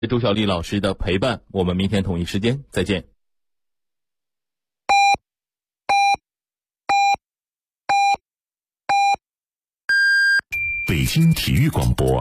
周小丽老师的陪伴，我们明天同一时间再见。 北京体育广播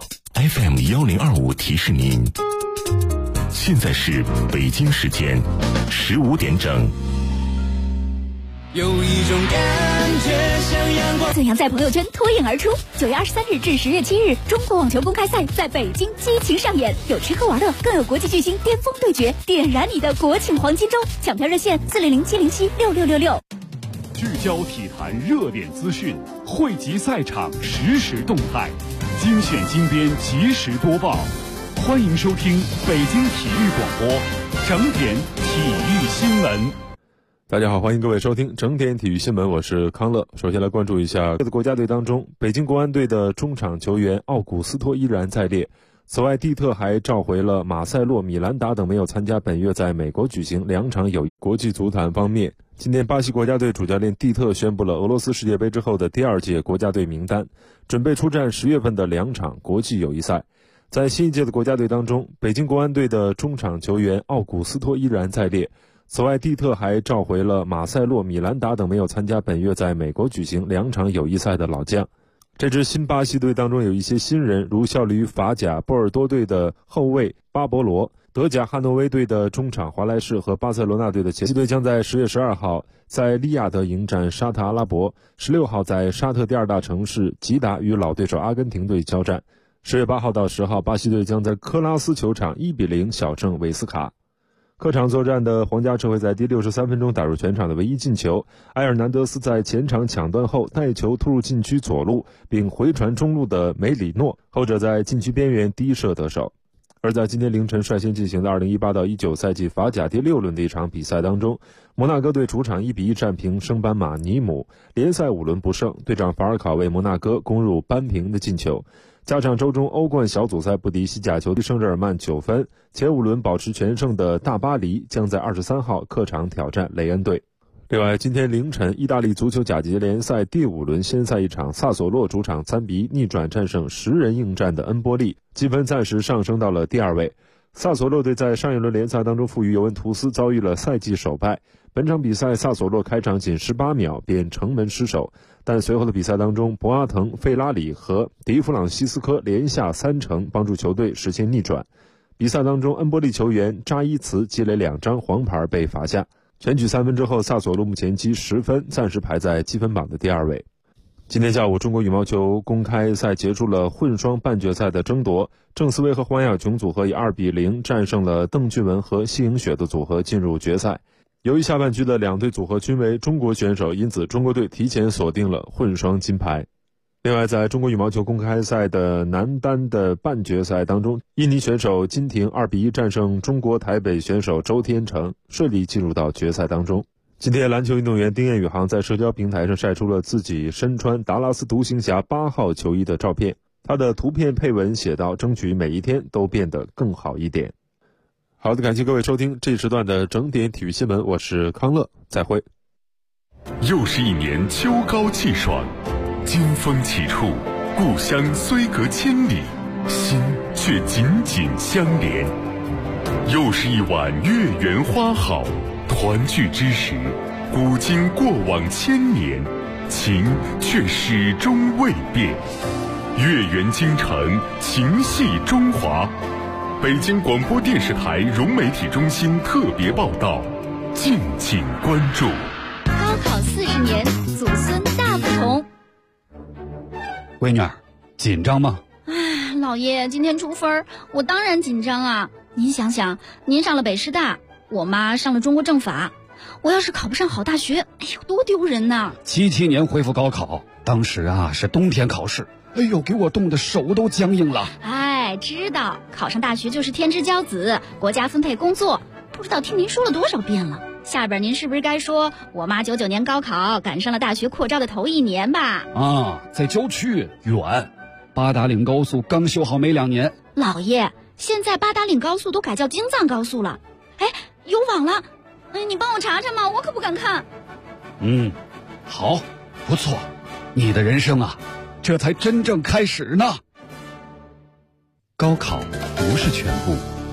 FM1025 提示您，现在是北京时间15点整。 有一种感觉像阳光。 怎样在朋友圈脱颖而出？9月23日至10月7日，中国网球公开赛在北京激情上演，有吃喝玩乐，更有国际巨星巅峰对决，点燃你的国庆黄金周！抢票热线400-707-6666。 聚焦体坛热点资讯，汇集赛场实时动态，精选精编及时播报。欢迎收听北京体育广播整点体育新闻。 大家好，欢迎各位收听整点体育新闻，我是康乐。首先来关注一下国家队当中，北京国安队的中场球员奥古斯托依然在列。此外，蒂特还召回了马塞洛、米兰达等没有参加本月在美国举行2场友谊。国际足坛方面，今天巴西国家队主教练蒂特宣布了俄罗斯世界杯之后的第2届国家队名单，准备出战10月份的2场国际友谊赛。在新一届的国家队当中，北京国安队的中场球员奥古斯托依然在列。此外，蒂特还召回了马塞洛、米兰达等没有参加本月在美国举行2场友谊赛的老将。这支新巴西队当中有一些新人，如效力于法甲波尔多队的后卫巴博罗，德甲汉诺威队的中场华莱士和巴塞罗那队的前锋队将在10月12号在利雅得迎战沙特阿拉伯，16号在沙特第2大城市吉达与老对手阿根廷队交战。10月8号到10号，巴西队将在科拉斯球场1-0小胜韦斯卡。客场作战的皇家社会在第63分钟打入全场的唯一进球，埃尔南德斯在前场抢断后带球突入禁区左路，并回传中路的梅里诺，后者在禁区边缘低射得手。而在今天凌晨率先进行的2018到19赛季法甲第6轮的一场比赛当中，摩纳哥队主场1-1战平升班马尼姆，联赛5轮不胜，队长法尔考为摩纳哥攻入扳平的进球。加上周中欧冠小组赛不敌西甲球队圣日耳曼9分，前5轮保持全胜的大巴黎将在23号客场挑战雷恩队。另外，今天凌晨，意大利足球甲级联赛第5轮先赛一场，萨索洛主场3-1逆转战胜10人应战的恩波利，积分暂时上升到了第2位。萨索洛队在上一轮联赛当中负于尤文图斯，遭遇了赛季首败。本场比赛萨索洛开场仅18秒便城门失守，但随后的比赛当中，博阿滕、费拉里和迪弗朗西斯科连下3城，帮助球队实现逆转。比赛当中，恩波利球员扎伊茨积累2张黄牌被罚下。全取3分之后，萨索洛目前积10分，暂时排在积分榜的第2位。今天下午，中国羽毛球公开赛结束了混双半决赛的争夺，郑思维和黄雅琼组合以2-0战胜了邓俊文和谢颖雪的组合，进入决赛。由于下半区的2队组合均为中国选手，因此中国队提前锁定了混双金牌。另外，在中国羽毛球公开赛的男单的半决赛当中，印尼选手金廷2-1战胜中国台北选手周天成，顺利进入到决赛当中。今天，篮球运动员丁彦雨航在社交平台上晒出了自己身穿达拉斯独行侠8号球衣的照片，他的图片配文写道：争取每一天都变得更好一点。好的，感谢各位收听这一时段的整点体育新闻，我是康乐，再会。 又是一年秋高气爽，金风起处，故乡虽隔千里，心却紧紧相连。又是一碗月圆花好，团聚之时，古今过往1000年，情却始终未变。月圆京城，情系中华。北京广播电视台融媒体中心特别报道，敬请关注。 高考40年，祖孙大不同。 闺女儿，紧张吗？ 唉，老爷，今天出分，我当然紧张啊。您想想，您上了北师大，我妈上了中国政法，我要是考不上好大学，哎呦，多丢人呐 ！77年恢复高考，当时啊是冬天考试，哎呦，给我冻得手都僵硬了。 哎，知道考上大学就是天之骄子，国家分配工作，不知道听您说了多少遍了。下边您是不是该说我妈99年高考赶上了大学扩招的头1年吧？ 啊，在郊区远，八达岭高速刚修好没2年。 老爷，现在八达岭高速都改叫京藏高速了，哎，有网了，你帮我查查嘛，我可不敢看。 好，不错，你的人生啊，这才真正开始呢。高考不是全部，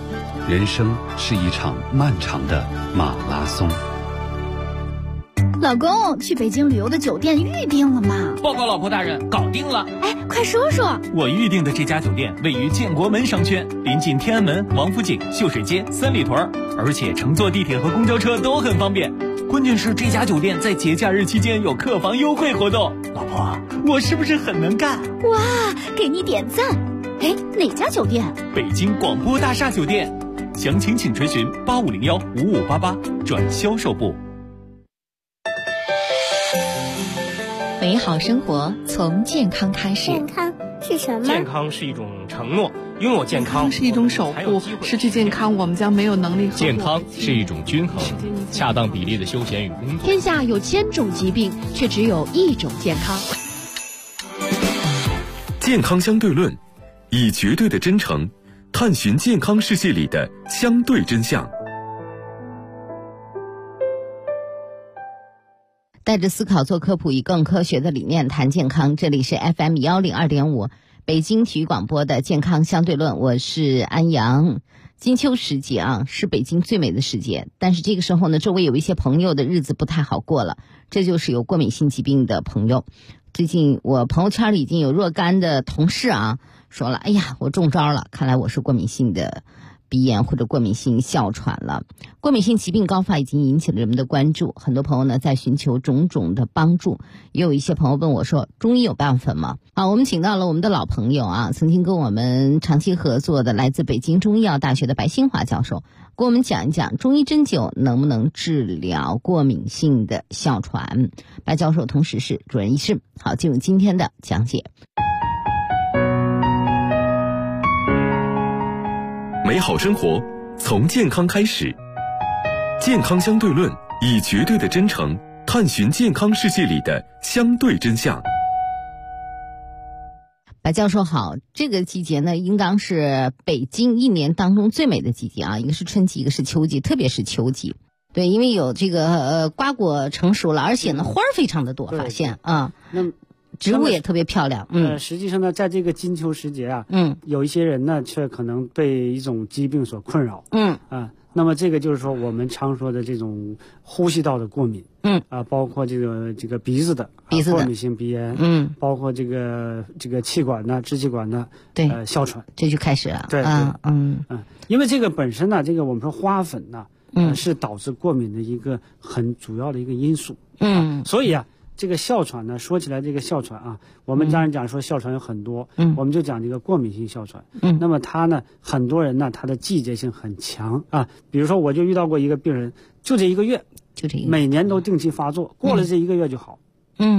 人生是一场漫长的马拉松。 老公，去北京旅游的酒店预定了吗？ 报告老婆大人，搞定了。 哎，快说说。 我预定的这家酒店位于建国门商圈，临近天安门、王府井、秀水街、三里屯，而且乘坐地铁和公交车都很方便。关键是这家酒店在节假日期间有客房优惠活动。老婆，我是不是很能干？ 哇，给你点赞。哎，哪家酒店？ 北京广播大厦酒店。详情请垂询8501-5588转销售部。 美好生活从健康开始。 健康是什么？ 健康是一种承诺，拥有健康是一种守护，失去健康我们将没有能力。 健康是一种均衡，恰当比例的休闲与工作。 天下有1000种疾病，却只有1种健康。 健康相对论，以绝对的真诚探寻健康世界里的相对真相。 带着思考做科普，以更科学的理念谈健康。这里是 FM 102.5北京体育广播的健康相对论，我是安阳。金秋时节啊，是北京最美的时节，但是这个时候呢，周围有一些朋友的日子不太好过了，这就是有过敏性疾病的朋友。最近我朋友圈里已经有若干的同事啊说了，哎呀，我中招了，看来我是过敏性的鼻炎或者过敏性哮喘了。过敏性疾病高发已经引起了人们的关注，很多朋友呢在寻求种种的帮助，也有一些朋友问我说，中医有办法吗？好，我们请到了我们的老朋友啊，曾经跟我们长期合作的来自北京中医药大学的白新华教授，跟我们讲一讲中医针灸能不能治疗过敏性的哮喘。白教授同时是主任医师。好，进入今天的讲解。 美好生活从健康开始，健康相对论，以绝对的真诚探寻健康世界里的相对真相。 白教授好，这个季节呢，应当是北京一年当中最美的季节啊，一个是春季，一个是秋季，特别是秋季。对，因为有这个瓜果成熟了，而且呢花儿非常的多，发现啊。植物也特别漂亮。 实际上呢，在这个金秋时节啊，有一些人呢，却可能被一种疾病所困扰。那么这个就是说，我们常说的这种呼吸道的过敏。包括这个鼻子的过敏性鼻炎。包括这个气管的、支气管的哮喘， 这就开始了。 对，因为这个本身呢，这个我们说花粉呢，是导致过敏的一个很主要的一个因素。所以啊。这个哮喘呢，说起来这个哮喘啊，我们当然讲说哮喘有很多，我们就讲这个过敏性哮喘。那么它呢，很多人呢，他的季节性很强啊。比如说，我就遇到过一个病人，就这1个月，每年都定期发作，过了这1个月就好。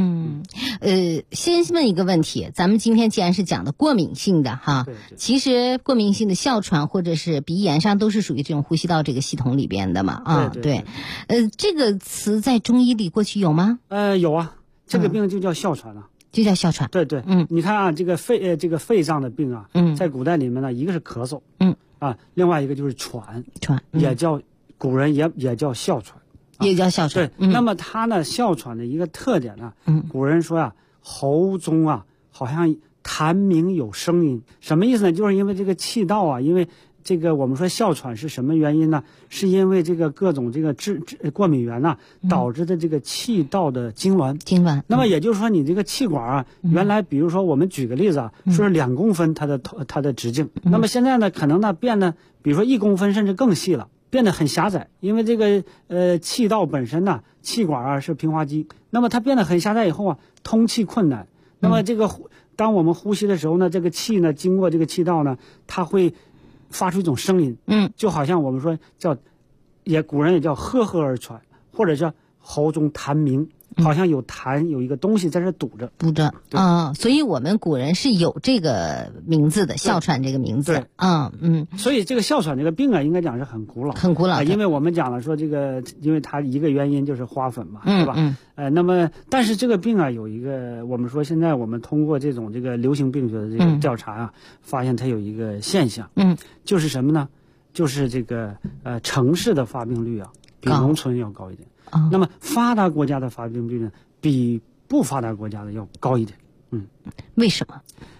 先问一个问题，咱们今天既然是讲的过敏性的哈，其实过敏性的哮喘或者是鼻炎上都是属于这种呼吸道这个系统里边的嘛啊，对。这个词在中医里过去有吗？ 有啊，这个病就叫哮喘啊。 就叫哮喘。 对，你看啊，这个肺脏的病啊，在古代里面呢，一个是咳嗽，另外一个就是喘，也叫古人也叫哮喘。 也叫哮喘。 对，那么它呢，哮喘的一个特点呢，古人说啊，喉中啊好像痰鸣有声音，什么意思呢？就是因为这个气道啊，因为这个我们说哮喘是什么原因呢？是因为这个各种这个过敏源呐，导致的这个气道的痉挛。那么也就是说，你这个气管啊，原来比如说我们举个例子啊，说是2公分它的直径，那么现在呢，可能呢变得比如说1公分甚至更细了。变得很狭窄，因为这个气道本身呢，气管啊是平滑肌，那么它变得很狭窄以后啊，通气困难。那么这个当我们呼吸的时候呢，这个气呢经过这个气道呢，它会发出一种声音，就好像我们说古人也叫呵呵而喘，或者叫喉中痰鸣。好像有一个东西在这堵着啊，所以我们古人是有这个名字的，哮喘这个名字。 所以这个哮喘这个病啊，应该讲是很古老，因为我们讲了说这个，因为它一个原因就是花粉嘛，对吧？那么但是这个病啊，有一个我们说现在我们通过这种这个流行病学的这个调查啊，发现它有一个现象，就是什么呢？就是这个城市的发病率啊，比农村要高一点。那么发达国家的发病率呢，比不发达国家的要高一点。 为什么？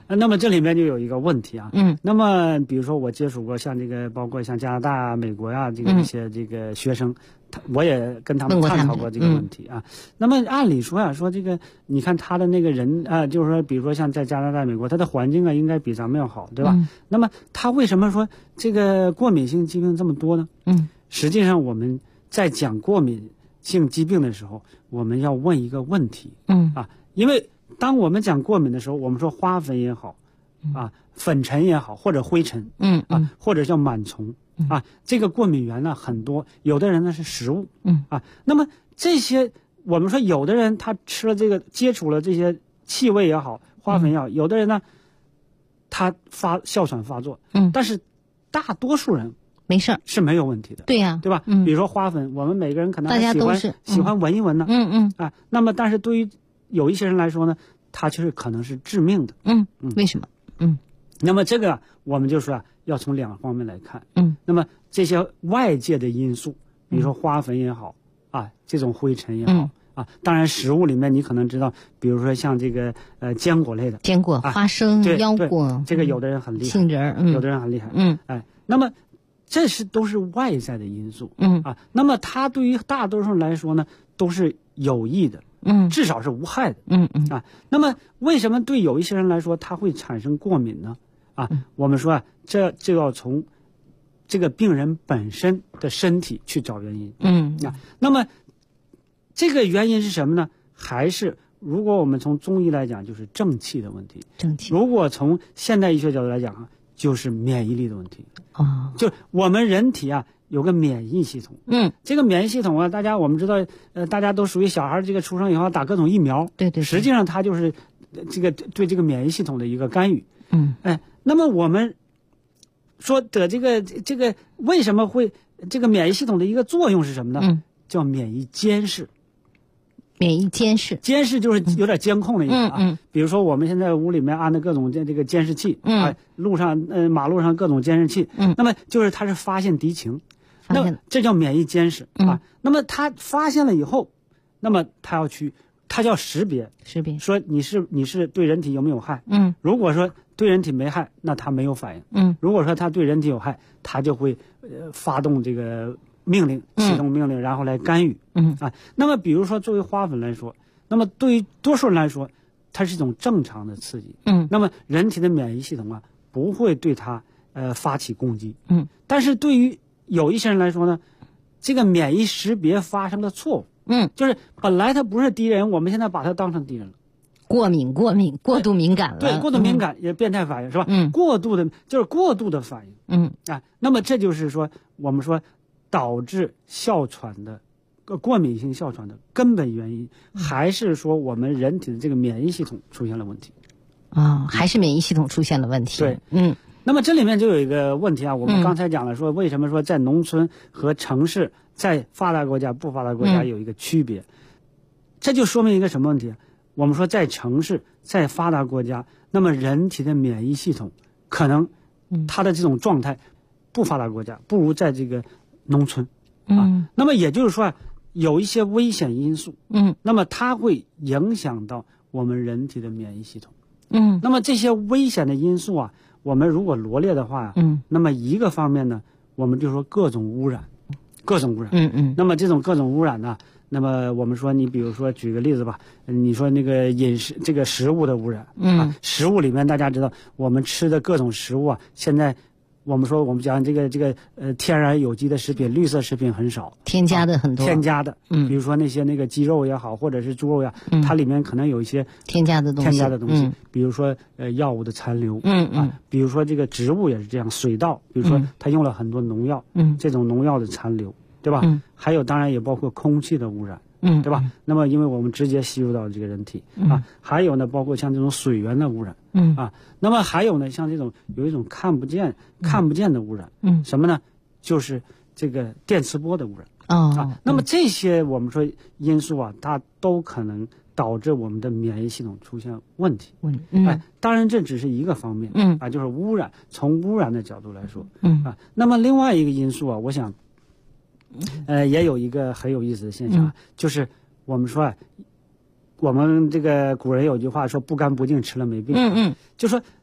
那么这里面就有一个问题啊，那么比如说我接触过像这个，包括像加拿大啊、美国啊这个一些这个学生，我也跟他们探讨过这个问题啊。那么按理说啊，说这个你看他的那个人啊，就是说比如说像在加拿大、美国，他的环境啊应该比咱们要好，对吧？那么他为什么说这个过敏性疾病这么多呢？实际上我们在讲过敏性疾病的时候，我们要问一个问题，因为当我们讲过敏的时候，我们说花粉也好，粉尘也好，或者灰尘，或者叫螨虫，这个过敏源呢很多，有的人呢是食物，那么这些我们说有的人他吃了这个，接触了这些气味也好，花粉也好，有的人呢他哮喘发作，但是大多数人没事儿， 是没有问题的。 对呀， 对吧？比如说花粉，我们每个人可能大家都是喜欢闻一闻呢。那么但是对于有一些人来说呢，它其实可能是致命的。 为什么？ 那么这个我们就说要从两方面来看。那么这些外界的因素，比如说花粉也好，这种灰尘也好。当然食物里面你可能知道，比如说像这个坚果类的， 坚果、花生、腰果， 这个有的人很厉害， 杏仁， 有的人很厉害。那么这都是外在的因素。那么它对于大多数人来说呢，都是有益的。至少是无害的。那么为什么对有一些人来说它会产生过敏呢？我们说这就要从这个病人本身的身体去找原因。那么这个原因是什么呢？还是如果我们从中医来讲，就是正气的问题。 正气。 如果从现代医学角度来讲就是免疫力的问题。就我们人体有个免疫系统。这个免疫系统我们知道，大家都属于小孩这个出生以后打各种疫苗。 对。 实际上它就是这个对这个免疫系统的一个干预。那么我们说的这个为什么会这个免疫系统的一个作用是什么呢？叫免疫监视。 免疫监视， 监视就是有点监控的意思比如说我们现在屋里面安的各种这个监视器，路上马路上各种监视器，那么就是它是发现敌情，那么这叫免疫监视那么它发现了以后，那么它叫识别，说你是对人体有没有害。如果说对人体没害，那它没有反应。如果说它对人体有害，它就会发动这个命令，启动命令，然后来干预。那么比如说作为花粉来说，那么对于多数人来说，它是一种正常的刺激。那么人体的免疫系统不会对它发起攻击。但是对于有一些人来说呢，这个免疫识别发生了错误。就是本来它不是敌人，我们现在把它当成敌人了。 过度敏感了。 对，过度敏感也变态反应是吧？过度的反应。那么这就是说我们说导致哮喘的过敏性哮喘的根本原因，还是说我们人体的这个免疫系统出现了问题。 还是免疫系统出现了问题。 对。那么这里面就有一个问题我们刚才讲了，说为什么说在农村和城市，在发达国家不发达国家有一个区别。这就说明一个什么问题？我们说在城市，在发达国家，那么人体的免疫系统可能它的这种状态不发达国家不如在这个农村。那么也就是说有一些危险因素，那么它会影响到我们人体的免疫系统。那么这些危险的因素我们如果罗列的话那么一个方面呢，我们就说各种污染。那么这种各种污染呢，那么我们说你比如说举个例子吧，你说那个饮食这个食物的污染。食物里面大家知道我们吃的各种食物现在我们讲这个天然有机的食品，绿色食品很少， 添加的很多。 添加的，比如说那些那个鸡肉也好，或者是猪肉它里面可能有一些添加的东西。 比如说药物的残留。比如说这个植物也是这样，水稻，比如说它用了很多农药，这种农药的残留，对吧？还有当然也包括空气的污染。对吧？那么因为我们直接吸入到这个人体还有呢，包括像这种水源的污染。那么还有呢，像这种有一种看不见的污染。什么呢？就是这个电磁波的污染。那么这些我们说因素它都可能导致我们的免疫系统出现问题。当然这只是一个方面。就是污染，从污染的角度来说。那么另外一个因素我想也有一个很有意思的现象，就是我们说我们这个古人有句话说不干不净吃了没病。就说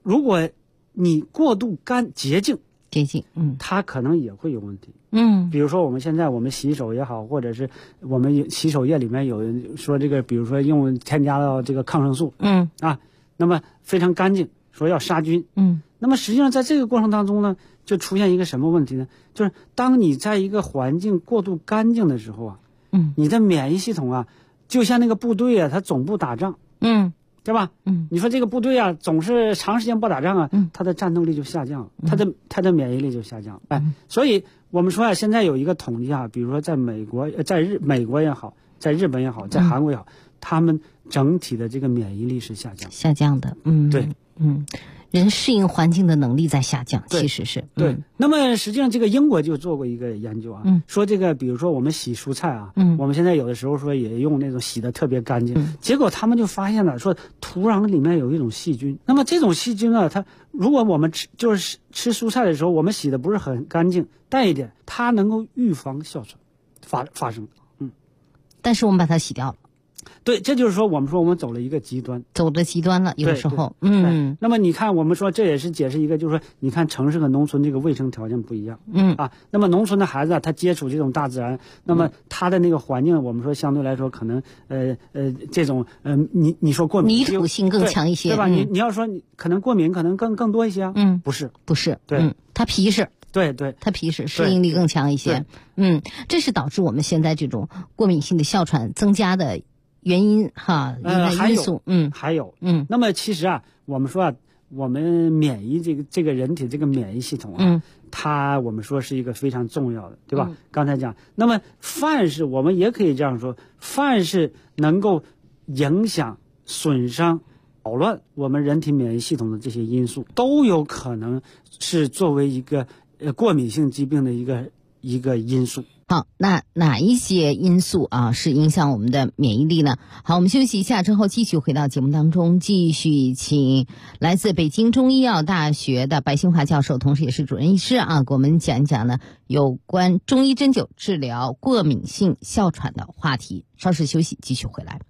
如果你过度洁净，它可能也会有问题。比如说我们现在我们洗手也好，或者是我们洗手液里面有人说这个，比如说用添加到这个抗生素，那么非常干净，说要杀菌，那么实际上在这个过程当中呢，就出现一个什么问题呢？就是当你在一个环境过度干净的时候啊，你的免疫系统啊，就像那个部队啊，它总部打仗，对吧？你说这个部队啊，总是长时间不打仗啊，它的战斗力就下降，它的免疫力就下降。所以我们说啊，现在有一个统计啊，比如说在美国也好，在日本也好，在韩国也好，他们整体的这个免疫力是下降的。 对， 人适应环境的能力在下降，其实是对。那么实际上这个英国就做过一个研究啊，说这个比如说我们洗蔬菜啊，我们现在有的时候说也用那种洗的特别干净，结果他们就发现了说土壤里面有一种细菌，那么这种细菌呢，它如果我们吃蔬菜的时候我们洗的不是很干净，淡一点，它能够预防哮喘发生。 但是我们把它洗掉了。 对，这就是说我们走了一个极端， 了，有的时候。 那么你看，我们说这也是解释一个，就是说你看城市和农村这个卫生条件不一样。那么农村的孩子啊，他接触这种大自然，那么他的那个环境，我们说相对来说可能这种你说过敏， 泥土性更强一些， 对吧？你要说你可能过敏可能更多一些啊。不是，对， 他皮实。 对， 它皮实，适应力更强一些。这是导致我们现在这种过敏性的哮喘增加的原因哈，因素。 还有，那么其实啊，我们说啊，我们免疫这个人体这个免疫系统啊，它我们说是一个非常重要的，对吧？刚才讲，那么凡是我们也可以这样说，凡是能够影响、损伤、扰乱我们人体免疫系统的这些因素，都有可能是作为一个过敏性疾病的一个因素。 好，那哪一些因素啊是影响我们的免疫力呢？好，我们休息一下之后继续回到节目当中，继续请来自北京中医药大学的白新华教授，同时也是主任医师啊，给我们讲一讲呢有关中医针灸治疗过敏性哮喘的话题。稍事休息，继续回来。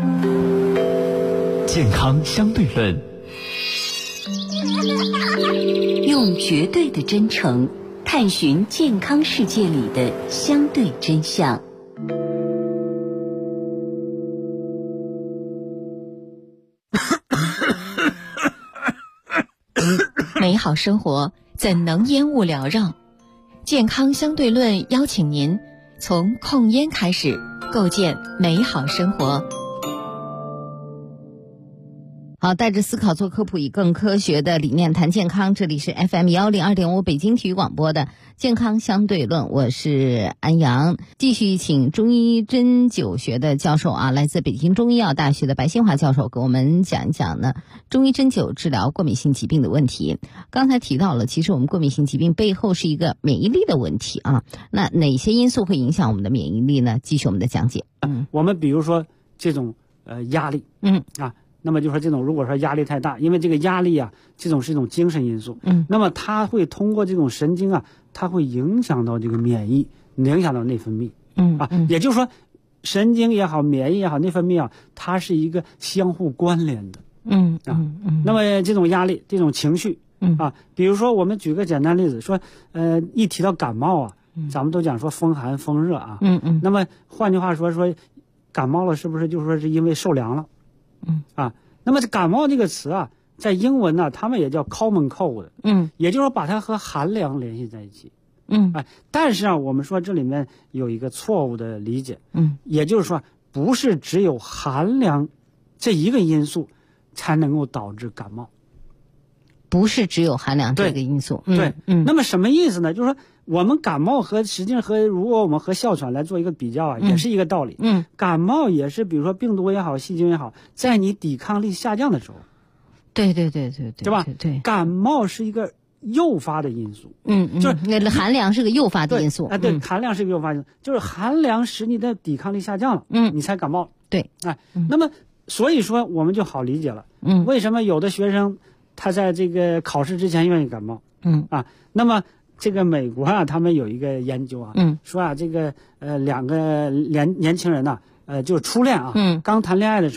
健康相对论， 用绝对的真诚探寻健康世界里的相对真相。 美好生活怎能烟雾缭绕？健康相对论邀请您从控烟开始，构建美好生活。 好，带着思考做科普，以更科学的理念谈健康。这里是 FM102.5 北京体育广播的健康相对论，我是安阳。继续请中医针灸学的教授啊，来自北京中医药大学的白新华教授给我们讲一讲呢中医针灸治疗过敏性疾病的问题。刚才提到了，其实我们过敏性疾病背后是一个免疫力的问题啊。那哪些因素会影响我们的免疫力呢？继续我们的讲解。 我们比如说这种压力，那么就说这种如果说压力太大，因为这个压力啊，这种是一种精神因素，那么它会通过这种神经啊，它会影响到这个免疫，影响到内分泌，也就是说，神经也好，免疫也好，内分泌啊，它是一个相互关联的，那么这种压力，这种情绪，比如说我们举个简单例子，说一提到感冒啊，咱们都讲说风寒风热啊，那么换句话说感冒了是不是就说是因为受凉了？那么感冒这个词啊，在英文呢，他们也叫 common cold，也就是说把它和寒凉联系在一起，但是啊，我们说这里面有一个错误的理解，也就是说，不是只有寒凉这一个因素才能够导致感冒， 不是只有寒凉这个因素， 那么什么意思呢？就是说我们感冒实际上如果我们和哮喘来做一个比较啊，也是一个道理。感冒也是，比如说病毒也好，细菌也好，在你抵抗力下降的时候， 对吧？对，感冒是一个诱发的因素。 就是那寒凉是个诱发的因素。 对，寒凉是个诱发因素，就是寒凉使你的抵抗力下降了，你才感冒。 对， 那么所以说我们就好理解了，为什么有的学生他在这个考试之前愿意感冒，那么。这个美国啊，他们有一个研究啊，说啊，这个两个年轻人呐，就是初恋啊，刚谈恋爱的时候啊，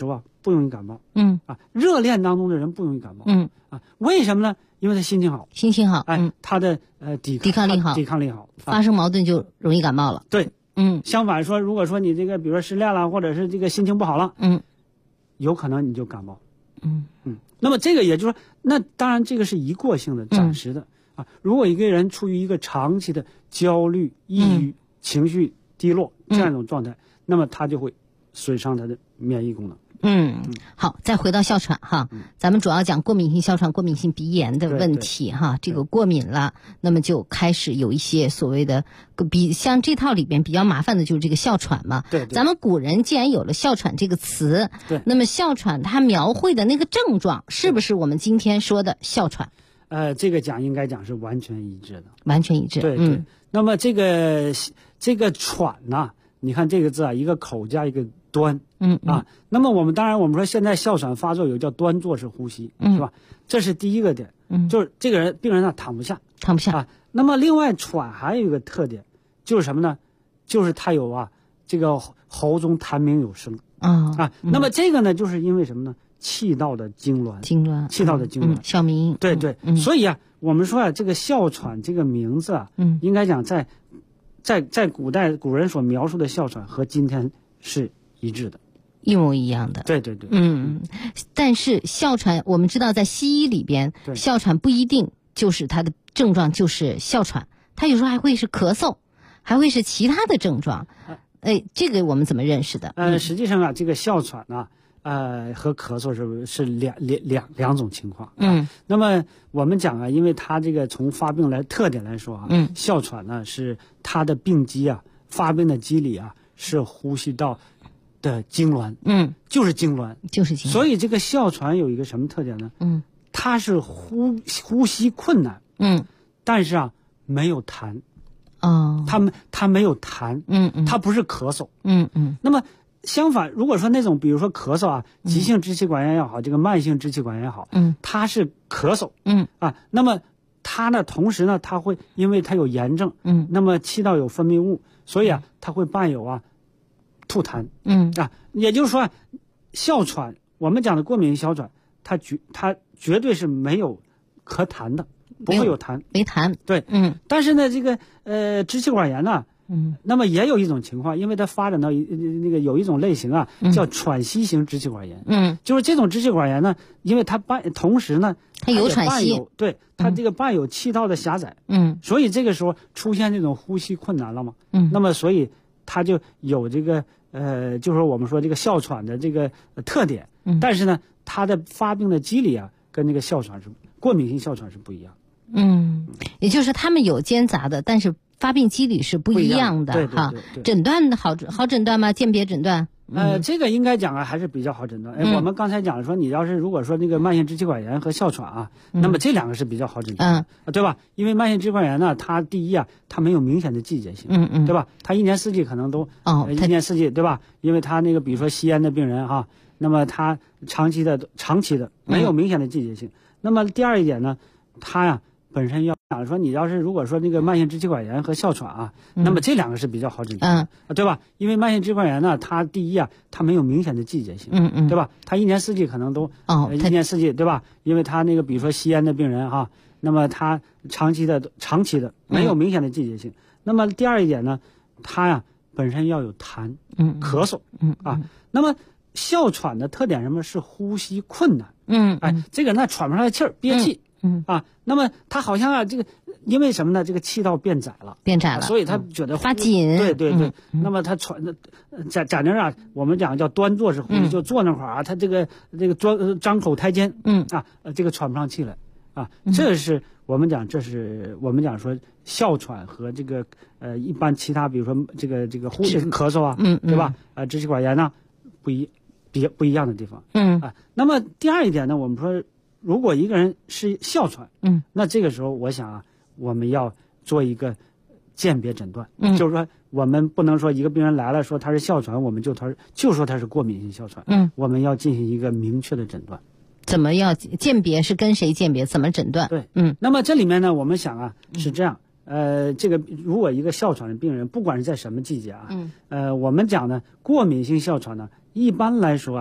不容易感冒。热恋当中的人不容易感冒。为什么呢？因为他心情好，他的抵抗力好， 发生矛盾就容易感冒了。 对，相反说，如果说你这个比如说失恋了，或者是这个心情不好了，有可能你就感冒。那么这个也就是说，那当然这个是一过性的、暂时的如果一个人处于一个长期的焦虑、抑郁、情绪低落这样一种状态，那么他就会损伤他的免疫功能。 好，再回到哮喘哈，咱们主要讲过敏性哮喘、过敏性鼻炎的问题哈。这个过敏了，那么就开始有一些所谓的像这套里边比较麻烦的就是这个哮喘嘛。 对， 咱们古人既然有了哮喘这个词， 对， 那么哮喘它描绘的那个症状是不是我们今天说的哮喘？ 这个应该讲是完全一致的， 完全一致。 对。那么这个喘呢，你看这个字一个口加一个端。那么我们说现在哮喘发作有叫端坐式呼吸，是吧？这是第一个点，就是这个病人呢躺不下。那么另外喘还有一个特点，就是什么呢？就是它有这个喉中痰鸣有声那么这个呢，就是因为什么呢？气道的痉挛，气道的痉挛， 哮鸣。 对，所以我们说这个哮喘这个名字应该讲在古代古人所描述的哮喘和今天是一致的， 一模一样的。 对。 但是哮喘，我们知道在西医里边，哮喘不一定就是它的症状就是哮喘，它有时候还会是咳嗽，还会是其他的症状。这个我们怎么认识的？ 实际上这个哮喘和咳嗽是两种情况。那么我们讲因为它这个从发病特点来说哮喘呢是它的病机发病的机理是呼吸道的痉挛，就是痉挛。所以这个哮喘有一个什么特点呢？它是呼吸困难，但是没有痰。它没有痰，它不是咳嗽，那么相反，如果说那种比如说咳嗽急性支气管炎也好，这个慢性支气管炎也好，它是咳嗽，那么它呢，同时呢，它会因为它有炎症，那么气道有分泌物，所以它会伴有吐痰，也就是说哮喘，我们讲的过敏性哮喘，它绝对是没有咳痰的，不会有痰， 没痰， 对，但是呢，这个支气管炎呢，那么也有一种情况，因为它发展到那个有一种类型叫喘息型支气管炎，就是这种支气管炎呢，因为它同时呢， 它有喘息， 对，它这个伴有气道的狭窄，所以这个时候出现这种呼吸困难了嘛，那么所以它就有这个就是说我们说这个哮喘的这个特点，但是呢，它的发病的机理跟那个过敏性哮喘是不一样。 也就是他们有间杂的，但是发病机理是不一样的哈。诊断好诊断吗？鉴别诊断？ 这个应该讲还是比较好诊断。我们刚才讲说，你要是如果说那个慢性支气管炎和哮喘那么这两个是比较好诊断，对吧？因为慢性支气管炎呢，它第一它没有明显的季节性，对吧？它一年四季可能都一年四季，对吧？因为它那个比如说吸烟的病人那么他长期的没有明显的季节性。那么第二一点呢，它本身要讲说，你要是如果说那个慢性支气管炎和哮喘那么这两个是比较好诊断，对吧？因为慢性支气管炎呢，它第一它没有明显的季节性，对吧？它一年四季可能都一年四季，对吧？因为它那个比如说吸烟的病人那么他长期的没有明显的季节性。那么第二一点呢，它本身要有痰，咳嗽，那么哮喘的特点什么？是呼吸困难，这个喘不上来气儿，憋气。那么他好像这个因为什么呢？这个气道变窄了，所以他觉得发紧。 对，那么他在那我们讲叫端坐式呼吸，就坐那块儿他这个张口抬肩，这个喘不上气来这是我们讲说哮喘和这个一般其他比如说这个咳嗽对吧？支气管炎呢不一样的地方，那么第二一点呢，我们说，如果一个人是哮喘，那这个时候我想我们要做一个鉴别诊断，就是说我们不能说一个病人来了说他是哮喘，我们就说他是过敏性哮喘，我们要进行一个明确的诊断。 怎么要鉴别？是跟谁鉴别？怎么诊断？ 对，那么这里面呢，我们想是这样，这个如果一个哮喘的病人，不管是在什么季节我们讲呢，过敏性哮喘呢，一般来说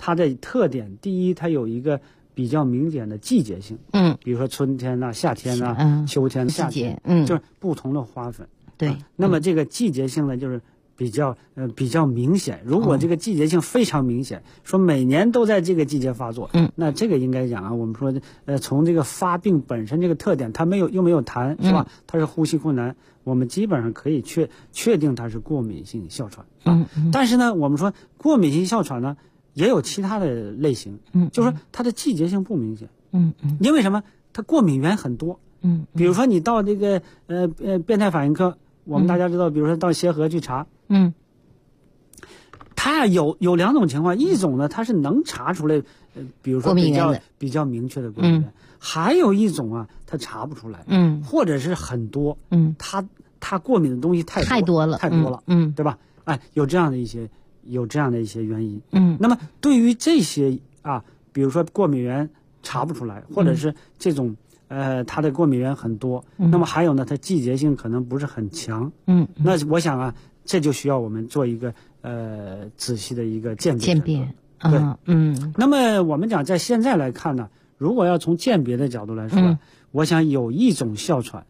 它的特点，第一，它有一个比较明显的季节性，比如说春天呐、夏天呐、秋天、夏天，就是不同的花粉。 对， 那么这个季节性呢，就是比较明显。如果这个季节性非常明显，说每年都在这个季节发作，那这个应该讲啊，我们说从这个发病本身这个特点，它又没有痰，是吧？它是呼吸困难，我们基本上可以确定它是过敏性哮喘啊。但是呢，我们说过敏性哮喘呢也有其他的类型，就是说它的季节性不明显，因为什么？它过敏源很多，比如说你到这个变态反应科。我们大家知道，比如说到协和去查，它有两种情况，一种呢，它是能查出来，比如说比较明确的过敏源，还有一种啊，它查不出来，或者是很多，它过敏的东西太多了，对吧？哎，有这样的一些原因，那么对于这些啊，比如说过敏源查不出来，或者是这种。它的过敏源很多，那么还有呢，它季节性可能不是很强，那我想啊，这就需要我们做一个仔细的一个鉴别，对，那么我们讲在现在来看呢，如果要从鉴别的角度来说，我想有一种哮喘，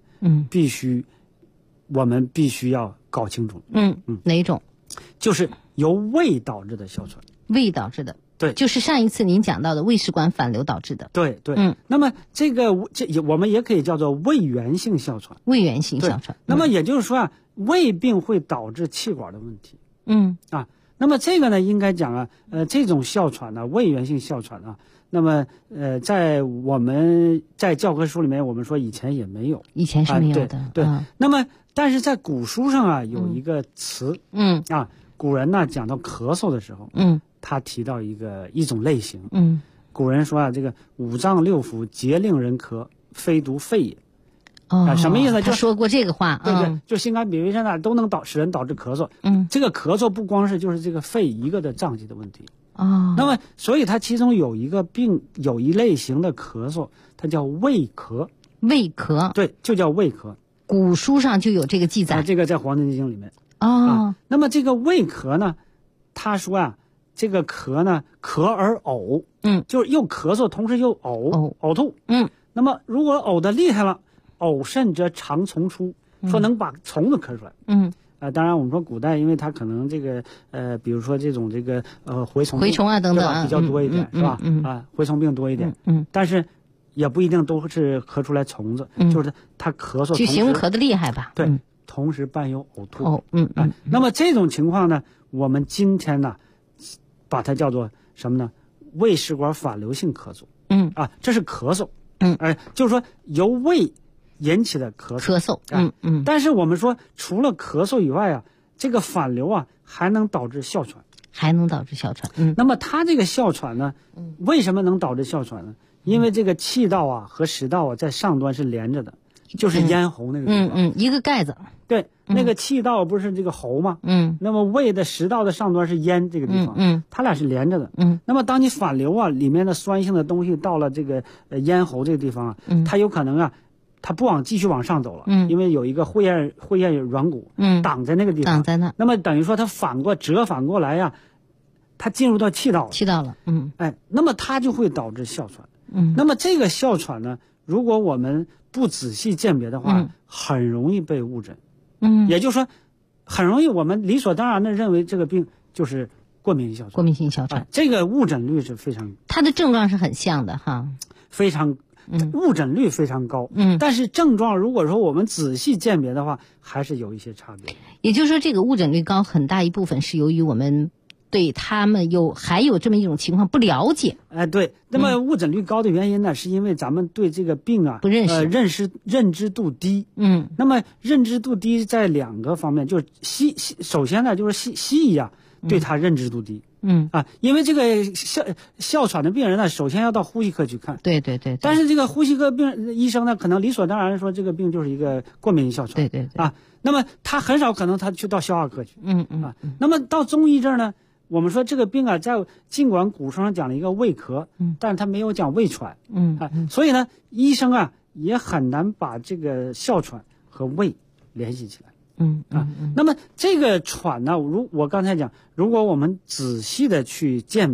我们必须要搞清楚， 哪一种？ 就是由胃导致的哮喘， 胃导致的。 对， 就是上一次您讲到的胃食管反流导致的。 对，那么这我们也可以叫做胃源性哮喘。 胃源性哮喘。 那么也就是说啊，胃病会导致气管的问题。那么这个呢，应该讲啊，这种哮喘呢，胃源性哮喘啊，那么在我们在教科书里面，我们说以前也没有， 以前是没有的。 对，那么但是在古书上啊，有一个词，古人呢讲到咳嗽的时候，他提到一种类型，古人说啊，这个五脏六腑皆令人咳，非独肺也。什么意思呢？ 他说过这个话， 对，就心肝脾胃肾啊，都能使人导致咳嗽。这个咳嗽不光是就是这个肺一个的脏器的问题。那么所以它其中有一个病，有一类型的咳嗽，它叫胃咳。 胃咳， 对，就叫胃咳。 古书上就有这个记载。 这个在《黄帝内经》里面。那么这个胃咳呢，他说啊，这个咳呢，咳而呕，就是又咳嗽，同时又呕吐，那么如果呕的厉害了，呕甚则常虫出，说能把虫子咳出来，当然我们说古代，因为它可能这个比如说这种这个蛔虫啊等等比较多一点，是吧？蛔虫病多一点，但是也不一定都是咳出来虫子，就是它咳嗽， 就形容咳的厉害吧？ 对。同时伴有呕吐，那么这种情况呢，我们今天呢，把它叫做什么呢？胃食管反流性咳嗽，这是咳嗽，就是说由胃引起的咳嗽， 但是我们说除了咳嗽以外啊，这个反流啊还能导致哮喘， 那么它这个哮喘呢，为什么能导致哮喘呢？因为这个气道啊和食道啊在上端是连着的。就是咽喉那个地方， 一个盖子。 对，那个气道不是这个喉吗？那么胃的食道的上端是咽这个地方，它俩是连着的。那么当你反流啊，里面的酸性的东西到了这个咽喉这个地方啊，它有可能啊，它继续往上走了，因为有一个会厌软骨挡在那个地方， 挡在那。 那么等于说它折返过来呀，它进入到气道了， 那么它就会导致哮喘。那么这个哮喘呢，如果我们不仔细鉴别的话，很容易被误诊。也就是说，很容易我们理所当然的认为这个病就是过敏性哮喘。这个误诊率是非常， 它的症状是很像的哈， 非常，误诊率非常高。但是症状如果说我们仔细鉴别的话，还是有一些差别。 也就是说，这个误诊率高，很大一部分是由于我们对他们还有这么一种情况不了解。 对，那么误诊率高的原因呢，是因为咱们对这个病啊不认识， 认知度低。那么认知度低在两个方面，就是首先呢，就是西医啊对他认知度低。因为这个哮喘的病人呢，首先要到呼吸科去看。 对。 但是这个呼吸科医生呢，可能理所当然说这个病就是一个过敏性哮喘。 对。 那么他很少可能他去到消化科去。那么到中医这儿呢，我们说这个病啊，尽管古书上讲了一个胃咳，但是他没有讲胃喘。所以呢，医生啊也很难把这个哮喘和胃联系起来。那么这个喘呢，我刚才讲，如果我们仔细的去鉴别，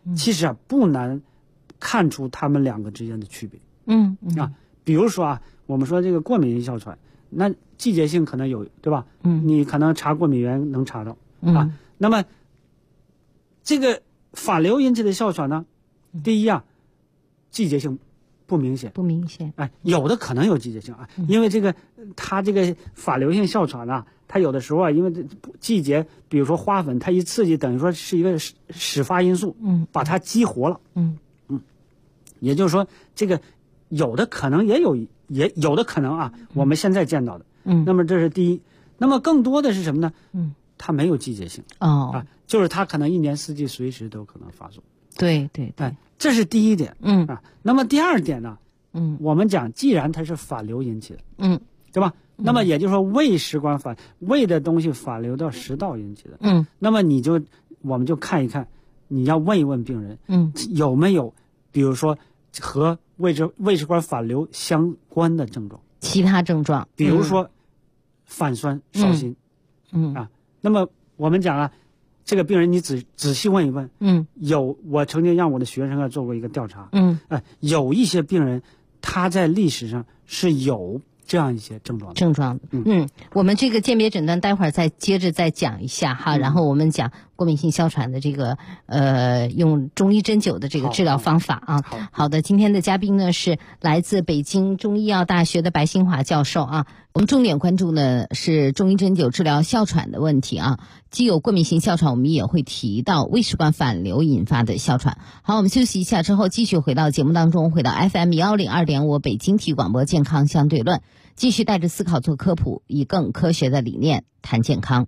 其实不难看出他们两个之间的区别。比如说我们说这个过敏性哮喘，那季节性可能有，对吧？你可能查过敏源能查到那么这个反流引起的哮喘呢，第一季节性不明显，有的可能有季节性因为它这个反流性哮喘它有的时候因为这季节，比如说花粉，它一刺激，等于说是一个始发因素，把它激活了，也就是说，这个有的可能也有的可能我们现在见到的，那么这是第一，那么更多的是什么呢？它没有季节性就是它可能一年四季随时都可能发作。 对， 这是第一点。那么第二点呢？我们讲，既然它是反流引起的，对吧？那么也就是说，胃食管胃的东西反流到食道引起的，那么我们就看一看，你要问一问病人，有没有，比如说和胃食管反流相关的症状， 其他症状， 比如说泛酸、烧心，那么我们讲这个病人你仔细问一问，我曾经让我的学生做过一个调查，有一些病人他在历史上是有这样一些症状的。 我们这个鉴别诊断待会儿再接着再讲一下哈，然后我们讲过敏性哮喘的这个用中医针灸的这个治疗方法好的，今天的嘉宾呢是来自北京中医药大学的白新华教授我们重点关注呢是中医针灸治疗哮喘的问题既有过敏性哮喘，我们也会提到胃食管反流引发的哮喘。好，我们休息一下之后继续回到节目当中，回到 FM102.5 北京体育广播健康相对论，继续带着思考做科普，以更科学的理念谈健康。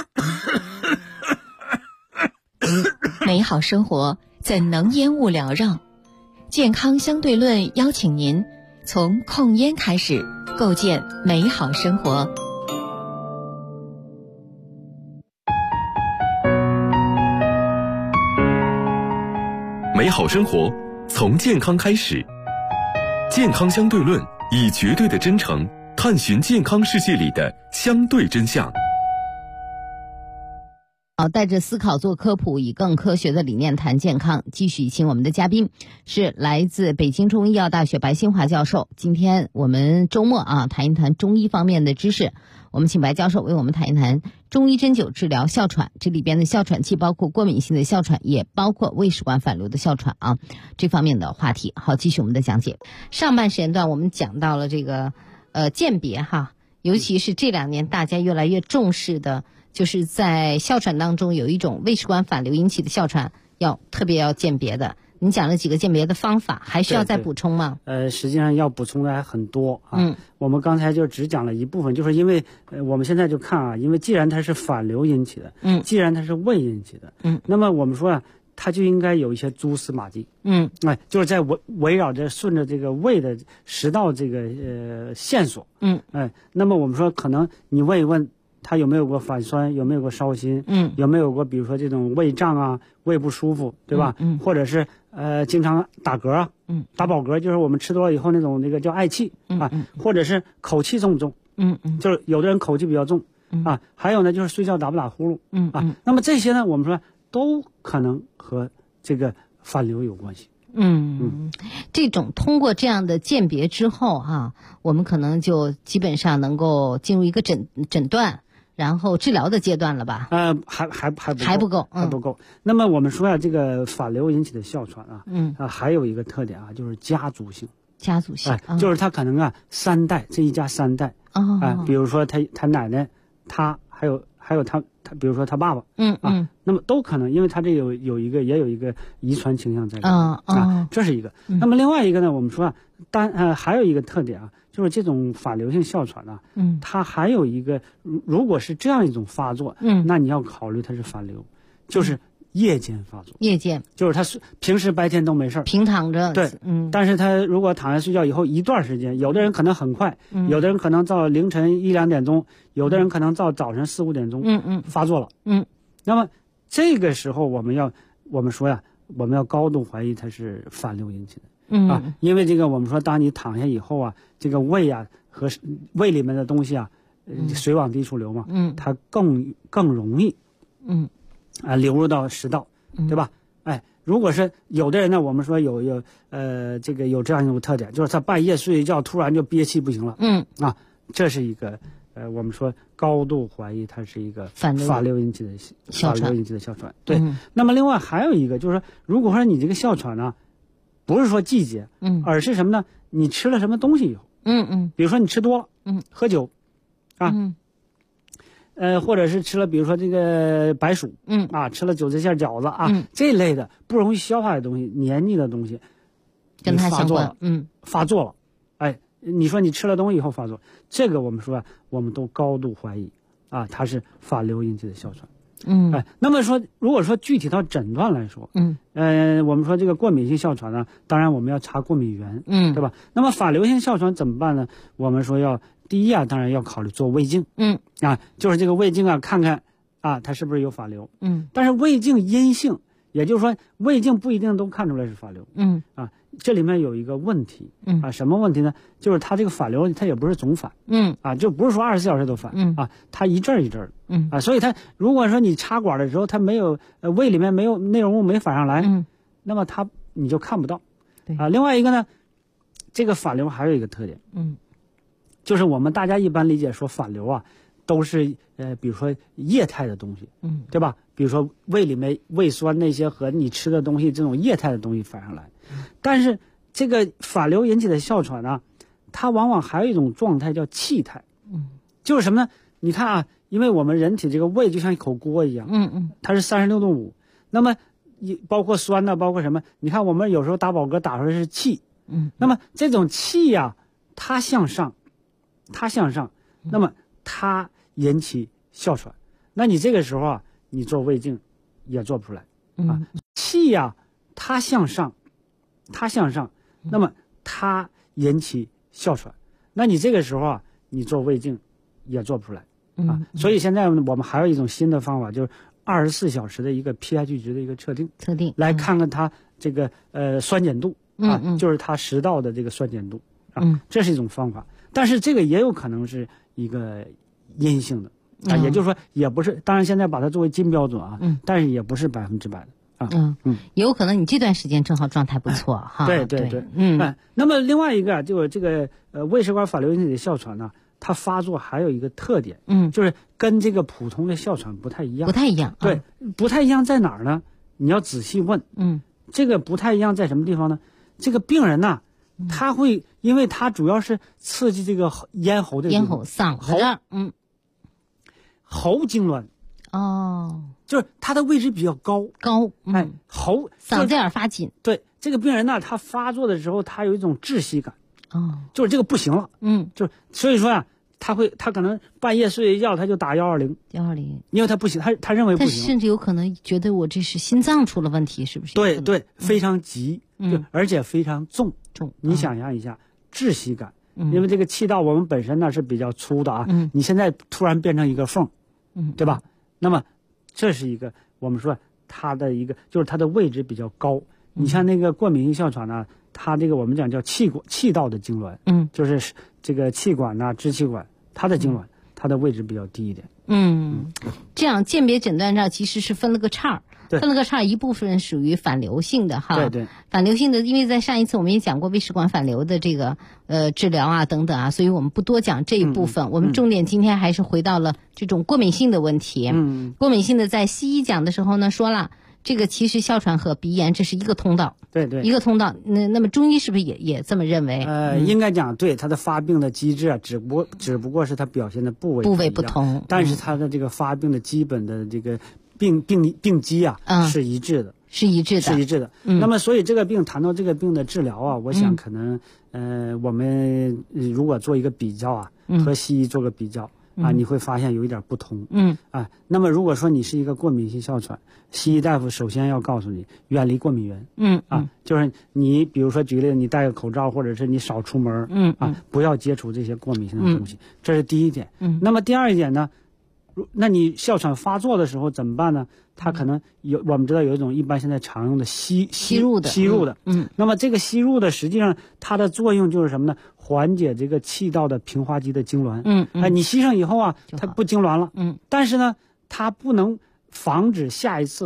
美好生活怎能烟雾缭绕？健康相对论邀请您从控烟开始，构建美好生活。 美好生活从健康开始，健康相对论以绝对的真诚探寻健康世界里的相对真相。 好，带着思考做科普，以更科学的理念谈健康。继续请我们的嘉宾是来自北京中医药大学白新华教授。今天我们周末谈一谈中医方面的知识。我们请白教授为我们谈一谈中医针灸治疗哮喘，这里边的哮喘既包括过敏性的哮喘，也包括胃食管反流的哮喘这方面的话题。好，继续我们的讲解。上半时间段我们讲到了这个鉴别尤其是这2年大家越来越重视的，就是在哮喘当中有一种胃食管反流引起的哮喘，特别要鉴别的。你讲了几个鉴别的方法，还需要再补充吗？ 实际上要补充的还很多我们刚才就只讲了一部分，就是因为我们现在就看因为既然它是反流引起的，既然它是胃引起的，那么我们说它就应该有一些蛛丝马迹，就是在围绕着顺着这个胃的食道这个线索，那么我们说可能你问一问他有没有过反酸，有没有过烧心，有没有过比如说这种胃胀胃不舒服，对吧？或者是经常打嗝打饱嗝，就是我们吃多了以后那种那个叫嗳气或者是口气重不重，就是有的人口气比较重还有呢就是睡觉打不打呼噜那么这些呢我们说都可能和这个反流有关系。 这种通过这样的鉴别之后我们可能就基本上能够进入一个诊断然后治疗的阶段了吧？还不够。 那么我们说这个反流引起的哮喘还有一个特点就是家族性，就是他可能3代，这一家3代比如说他奶奶，他还有他比如说他爸爸那么都可能，因为他这也有一个遗传倾向在里面这是一个。那么另外一个呢，我们说还有一个特点就是这种反流性哮喘它还有一个，如果是这样一种发作那你要考虑它是反流，就是夜间发作。 夜间就是他平时白天都没事， 平躺着， 对，但是他如果躺下睡觉以后一段时间，有的人可能很快，有的人可能到凌晨1、2点钟，有的人可能到早晨4、5点钟发作了，那么这个时候我们说我们要高度怀疑它是反流引起的。因为这个我们说，当你躺下以后这个胃和胃里面的东西水往低处流嘛，它更容易流入到食道，对吧？ 如果是有的人呢，我们说有这样一种特点，就是他半夜睡一觉突然就憋气不行了。这是一个我们说高度怀疑它是一个反流引起的哮喘。对。那么另外还有一个就是说，如果说你这个哮喘呢，不是说季节，而是什么呢？你吃了什么东西以后，比如说你吃多了，喝酒，或者是吃了比如说这个白薯，吃了韭菜馅饺子啊，这类的不容易消化的东西、黏腻的东西， 跟它相关， 发作了，你说你吃了东西以后发作，这个我们说我们都高度怀疑它是反流引起的哮喘。那么说，如果说具体到诊断来说，我们说这个过敏性哮喘呢，当然我们要查过敏源，对吧？那么反流性哮喘怎么办呢？我们说第一当然要考虑做胃镜，就是这个胃镜看看它是不是有反流，但是胃镜阴性，也就是说胃镜不一定都看出来是反流，这里面有一个问题，什么问题呢？就是它这个反流它也不是总反，就不是说24小时都反，它一阵一阵的，所以它如果说你插管的时候它没有胃里面没有内容物没反上来，那么你就看不到，另外一个呢，这个反流还有一个特点，就是我们大家一般理解说反流都是比如说液态的东西，对吧？比如说胃里面胃酸那些和你吃的东西这种液态的东西反上来，但是这个反流引起的哮喘呢，它往往还有一种状态叫气态，就是什么呢？你看因为我们人体这个胃就像一口锅一样，它是36度5，那么包括酸呢，包括什么？你看我们有时候打饱嗝打出来是气，那么这种气它向上，那么它引起哮喘，那你这个时候你做胃镜也做不出来，气它向上，那么它引起哮喘，那你这个时候你做胃镜也做不出来，所以现在我们还有一种新的方法，就是24小时的一个 pH 值的一个测定，来看看它这个酸碱度就是它食道的这个酸碱度这是一种方法，但是这个也有可能是一个阴性的也就是说也不是，当然现在把它作为金标准但是也不是100%的也有可能你这段时间正好状态不错对，那么另外一个就是这个胃食管反流引起的哮喘呢，它发作还有一个特点，就是跟这个普通的哮喘不太一样，对，不太一样在哪儿呢？你要仔细问，这个不太一样在什么地方呢？这个病人呢，他会因为他主要是刺激这个咽喉的嗓子这儿， 喉痉挛，就是他的位置比较高，喉嗓子眼发紧， 对，这个病人呢，他发作的时候他有一种窒息感，就是这个不行了，就是所以说他可能半夜睡一觉他就打120，因为他不行，他认为不行， 他甚至有可能觉得我这是心脏出了问题，是不是？ 对，非常急，而且非常重，你想象一下窒息感，因为这个气道我们本身呢是比较粗的你现在突然变成一个缝，对吧？那么这是一个我们说它的一个就是它的位置比较高，你像那个过敏性哮喘呢，它这个我们讲叫气道的痉挛，就是这个气管支气管它的痉挛，它的位置比较低一点。 这样鉴别诊断上其实是分了个叉，一部分属于反流性的对， 反流性的，因为在上一次我们也讲过胃食管反流的这个治疗等等所以我们不多讲这一部分，我们重点今天还是回到了这种过敏性的问题。过敏性的在西医讲的时候呢说了，这个其实哮喘和鼻炎这是一个通道， 对， 一个通道。那么中医是不是也这么认为？ 应该讲对，它的发病的机制只不过是它表现的部位不同，但是它的这个发病的基本的这个病机是一致的， 是一致的。 那么所以这个病谈到这个病的治疗我想可能我们如果做一个比较和西医做个比较你会发现有一点不同。那么如果说你是一个过敏性哮喘，西医大夫首先要告诉你远离过敏源。就是你比如说举个例子，你戴个口罩，或者是你少出门。不要接触这些过敏性的东西。这是第一点。那么第二一点呢，那你哮喘发作的时候怎么办呢？它可能我们知道有一种一般现在常用的吸入的。那么这个吸入的实际上它的作用就是什么呢？缓解这个气道的平滑肌的痉挛。你吸上以后它不痉挛了。但是呢，它不能防止下一次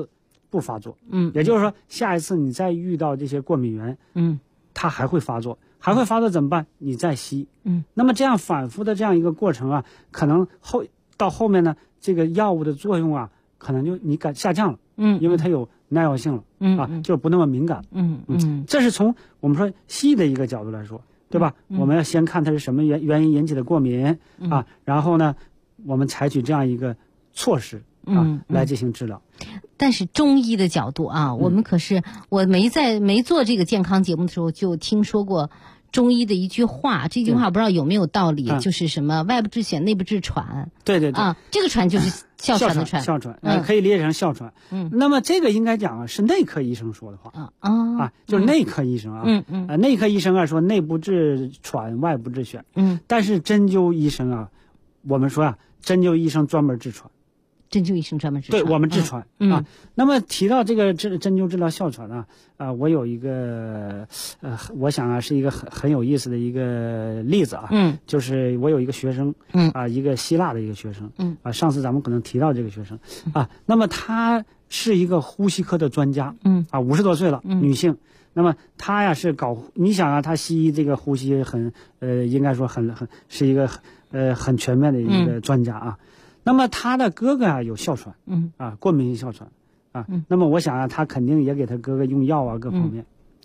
不发作。 也就是说下一次你再遇到这些过敏源，它还会发作，怎么办？你再吸。那么这样反复的这样一个过程啊，可能到后面呢，这个药物的作用啊，可能就你下降了。因为它有耐药性了。就是不那么敏感。这是从我们说西医的一个角度来说，对吧？我们要先看它是什么原因引起的过敏啊，然后呢，我们采取这样一个措施来进行治疗。 但是中医的角度啊，我们可是我没做这个健康节目的时候就听说过中医的一句话，这句话不知道有没有道理，就是什么外部治险内部治喘。 对这个喘就是哮喘的喘。 哮喘可以理解成哮喘。那么这个应该讲是内科医生说的话就是内科医生内科医生说内部治喘外部治癣。但是针灸医生我们说针灸医生专门治喘。 针灸医生专门治喘， 对，我们治喘那么提到这个针灸治疗哮喘我有一个我想是一个很有意思的一个例子就是我有一个学生一个希腊的一个学生上次咱们可能提到这个学生那么他是一个呼吸科的专家50多岁了女性。那么他是你想他西医这个呼吸应该说很是一个很全面的一个专家那么他的哥哥有哮喘，过敏性哮喘那么我想他肯定也给他哥哥用药各方面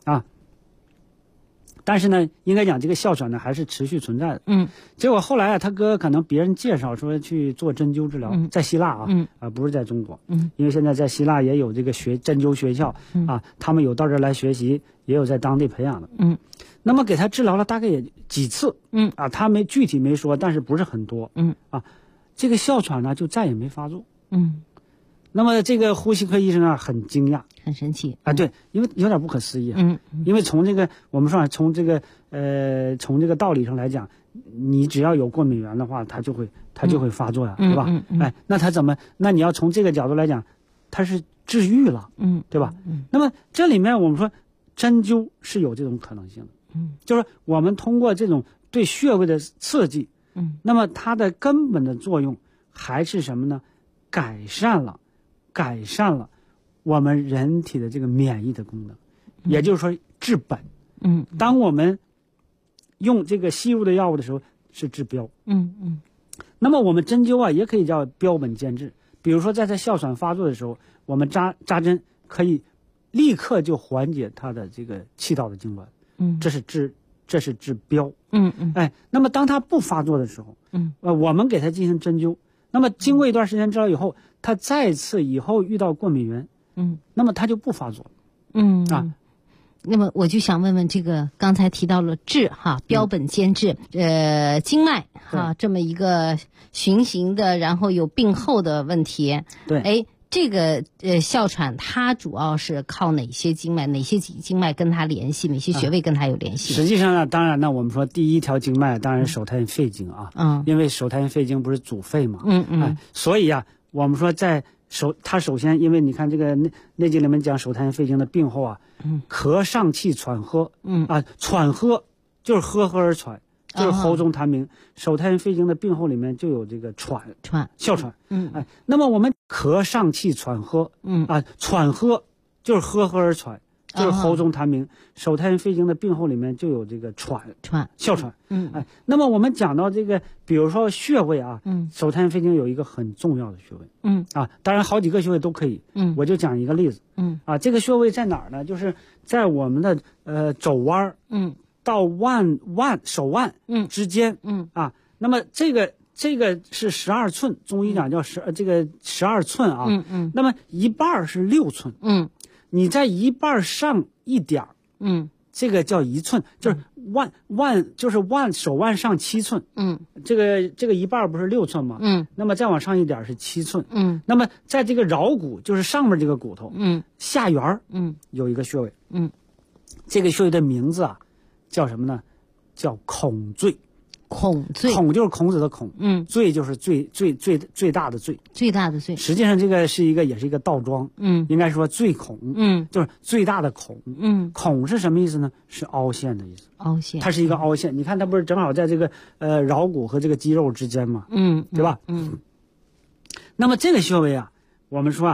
但是呢，应该讲这个哮喘呢还是持续存在的。结果后来他哥可能别人介绍说去做针灸治疗，在希腊不是在中国。因为现在在希腊也有这个针灸学校他们有到这儿来学习，也有在当地培养的。那么给他治疗了大概也几次，他具体没说，但是不是很多。这个哮喘呢就再也没发作。那么这个呼吸科医生很惊讶， 很神奇对，因为有点不可思议因为从这个我们说从这个道理上来讲，你只要有过敏源的话，它就会发作对吧？那它那你要从这个角度来讲，它是治愈了，对吧？那么这里面我们说针灸是有这种可能性的，就是我们通过这种对穴位的刺激，那么它的根本的作用还是什么呢？改善了我们人体的这个免疫的功能，也就是说治本。当我们用这个吸入的药物的时候是治标。那么我们针灸也可以叫标本兼治。比如说在它哮喘发作的时候，我们扎针可以立刻就缓解它的这个气道的痉挛。这是治标。那么当它不发作的时候，我们给它进行针灸。那么经过一段时间治疗以后，他再次以后遇到过敏源，那么他就不发作了。 那么我就想问问这个刚才提到了治标本兼治，经脉这么一个循行的，然后有病后的问题。 对， 这个哮喘它主要是靠哪些经脉？哪些经脉跟它联系？哪些穴位跟它有联系？ 实际上呢，当然呢，我们说第一条经脉当然是手太阴肺经因为手太阴肺经不是主肺嘛。所以我们说它首先，因为你看这个内经里面讲手太阴肺经的病后咳上气喘喝喘喝就是呵呵而喘。就是喉中痰鸣，手太阴肺经的病候里面就有这个哮喘。那么我们咳上气喘喝，喘喝就是呵呵而喘，就是喉中痰鸣。手太阴肺经的病候里面就有这个哮喘。那么我们讲到这个，比如说穴位手太阴肺经有一个很重要的穴位。当然好几个穴位都可以。我就讲一个例子。这个穴位在哪儿呢？就是在我们的肘弯。到手腕之间那么这个是12寸，中医讲叫12寸那么一半是6寸你在一半上一点这个叫1寸，就是手腕上7寸这个一半不是6寸吗？那么再往上一点是7寸那么在这个桡骨，就是上面这个骨头下缘有一个穴位这个穴位的名字叫什么呢？叫孔最。孔就是孔子的孔，最就是最大的最。最大的最。实际上这个也是一个倒装，应该说最孔，就是最大的孔。孔是什么意思呢？是凹陷的意思。凹陷。它是一个凹陷，你看它不是正好在这个桡骨和这个肌肉之间嘛，对吧？那么这个穴位我们说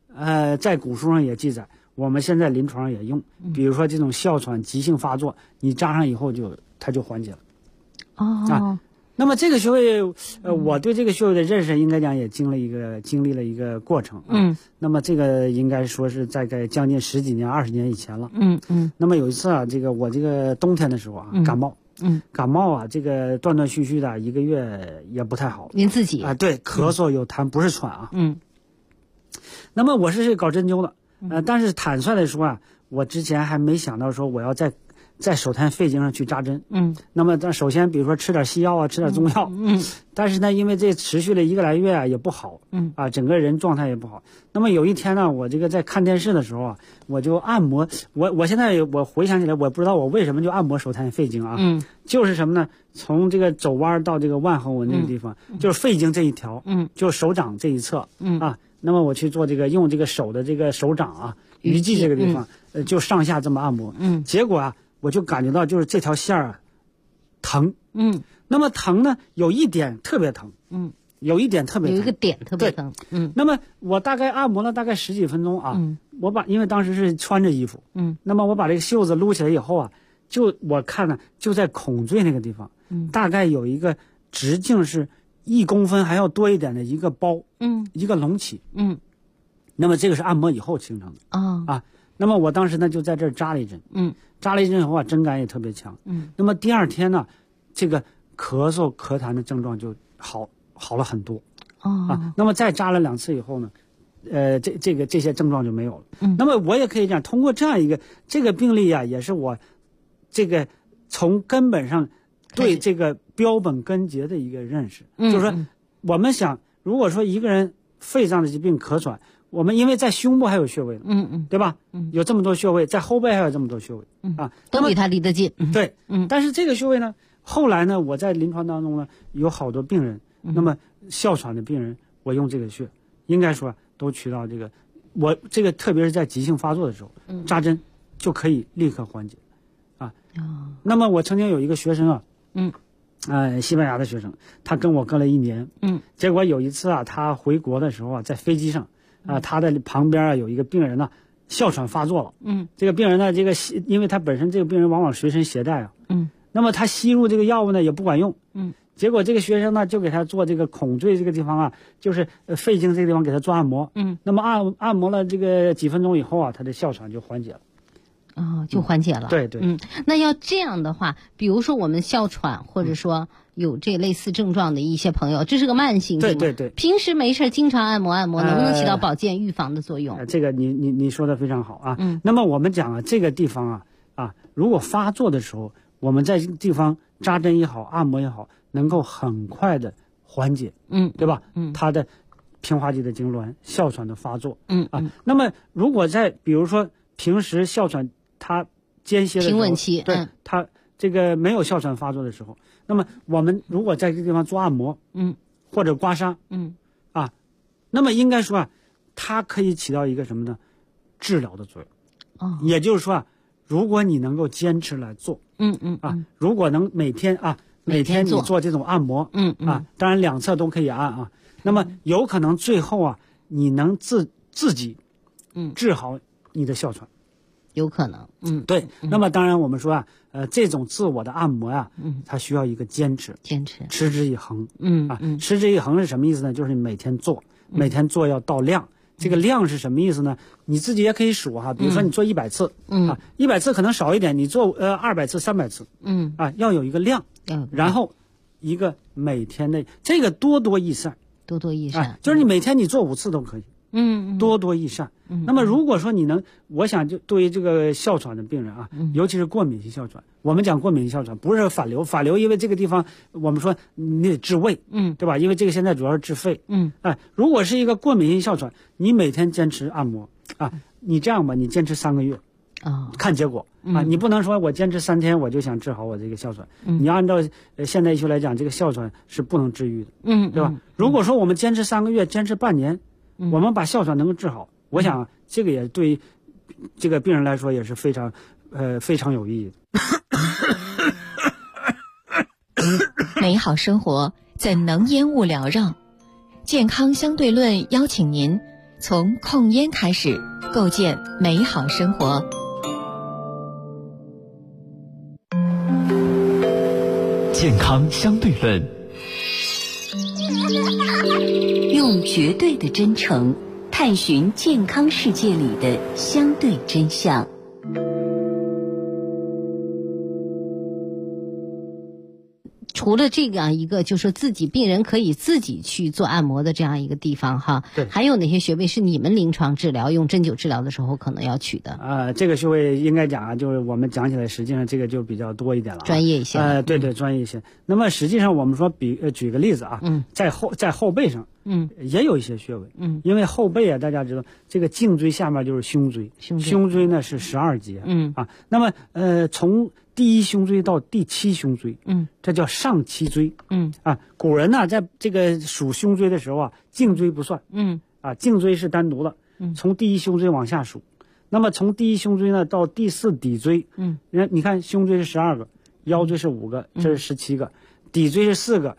在古书上也记载，我们现在临床上也用，比如说这种哮喘急性发作，你扎上以后它就缓解了。那么这个穴位，我对这个穴位的认识应该讲也经历了一个过程。那么这个应该说是在将近10几年、20年以前了。那么有一次啊，我这个冬天的时候啊，感冒啊，这个断断续续的1个月也不太好。 您自己啊？对，咳嗽有痰，不是喘啊。那么我是搞针灸的，但是坦率的说啊，我之前还没想到说我要在手太肺经上去扎针。那么首先比如说吃点西药啊，吃点中药。但是呢，因为这持续了1个来月啊，也不好。整个人状态也不好。那么有一天呢，我这个在看电视的时候啊，我就按摩。我现在我回想起来，我不知道我为什么就按摩手太肺经啊。就是什么呢？从这个肘弯到这个腕横纹这个地方，就是肺经这一条。就是手掌这一侧。那么我去做用这个手的这个手掌啊，鱼际这个地方，就上下这么按摩。结果啊，我就感觉到就是这条线啊疼。那么疼呢，有一点特别疼。有一点特别疼， 有一个点特别疼。 那么我大概按摩了大概10几分钟啊。因为当时是穿着衣服。那么我把这个袖子撸起来以后啊，我看呢，就在孔椎那个地方，大概有一个直径是1公分还要多一点的一个包。一个隆起。那么这个是按摩以后形成的。那么我当时呢就在这儿扎了一针。扎了一针以后啊，针感也特别强。那么第2天呢，这个咳嗽咳痰的症状就好了很多。那么再扎了2次以后呢，这些症状就没有了。那么我也可以讲，通过这样一个这个病例啊，也是我这个从根本上对这个标本根结的一个认识。就是说我们想，如果说一个人肺脏的疾病咳喘，我们因为在胸部还有穴位呢。对吧？有这么多穴位，在后背还有这么多穴位。 都比他离得近。 对。但是这个穴位呢，后来呢，我在临床当中呢，有好多病人，那么哮喘的病人，我用这个穴，应该说都起到我这个特别是在急性发作的时候，扎针就可以立刻缓解。那么我曾经有一个学生啊，西班牙的学生，他跟我跟了1年。结果有一次啊，他回国的时候啊，在飞机上他的旁边啊有一个病人呢，哮喘发作了。这个病人呢，因为他本身这个病人往往随身携带啊。那么他吸入这个药物呢也不管用。结果这个学生呢就给他做这个孔椎这个地方啊，就是肺经这个地方给他做按摩。那么按摩了这个几分钟以后啊，他的哮喘就缓解了。 就缓解了。 对对。 那要这样的话，比如说我们哮喘，或者说有这类似症状的一些朋友，这是个慢性病。 对。 平时没事经常按摩，能不能起到保健预防的作用？ 这个你说的非常好啊。那么我们讲啊，这个地方啊，如果发作的时候，我们在这个地方扎针也好，按摩也好，能够很快的缓解。对吧？它的平滑肌的痉挛、哮喘的发作。那么如果比如说平时哮喘它间歇的时候， 平稳期， 对，它这个没有哮喘发作的时候，那么我们如果在这个地方做按摩，或者刮痧，那么应该说啊，它可以起到一个什么呢？治疗的作用。也就是说啊，如果你能够坚持来做，如果能每天你做这种按摩，当然2侧都可以按啊，那么有可能最后啊，你能自己，治好你的哮喘。 有可能。 对。那么当然我们说啊，这种自我的按摩呀，它需要一个坚持，持之以恒。持之以恒是什么意思呢？就是你每天做要到量。这个量是什么意思呢？你自己也可以数哈，比如说你做100次，100次可能少一点，你做200次、300次，要有一个量，然后一个每天的这个多益善，就是你每天你做5次都可以。多益善。那么如果说我想就对于这个哮喘的病人啊，尤其是过敏性哮喘，我们讲过敏性哮喘不是反流，因为这个地方我们说你得治胃，对吧？因为这个现在主要是治肺。如果是一个过敏性哮喘，你每天坚持按摩啊，你这样吧，你坚持3个月。看结果你不能说我坚持3天我就想治好我这个哮喘。你按照现代医学来讲，这个哮喘是不能治愈的，对吧？如果说我们坚持3个月，坚持半年，我们把哮喘能够治好，我想这个也对于这个病人来说也是非常有意义的。 美好生活怎能烟雾缭绕？健康相对论邀请您从控烟开始，构建美好生活。 健康相对论， 用绝对的真诚探寻健康世界里的相对真相。 除了这样一个，就是自己病人可以自己去做按摩的这样一个地方哈， 对， 还有哪些穴位是你们临床治疗用针灸治疗的时候可能要取的？ 这个穴位应该讲啊，就是我们讲起来，实际上这个就比较多一点了， 专业一些。 对，专业一些。那么实际上我们说举个例子啊，在后背上，也有一些穴位，因为后背啊，大家知道这个颈椎下面就是胸椎，胸椎呢是12节，那么从第一胸椎到第7胸椎，这叫上七椎，古人呢在这个数胸椎的时候啊，颈椎不算，颈椎是单独的，从第一胸椎往下数，那么从第一胸椎呢到第4骶椎，你看胸椎是12个，腰椎是5个，这是17个，骶椎是4个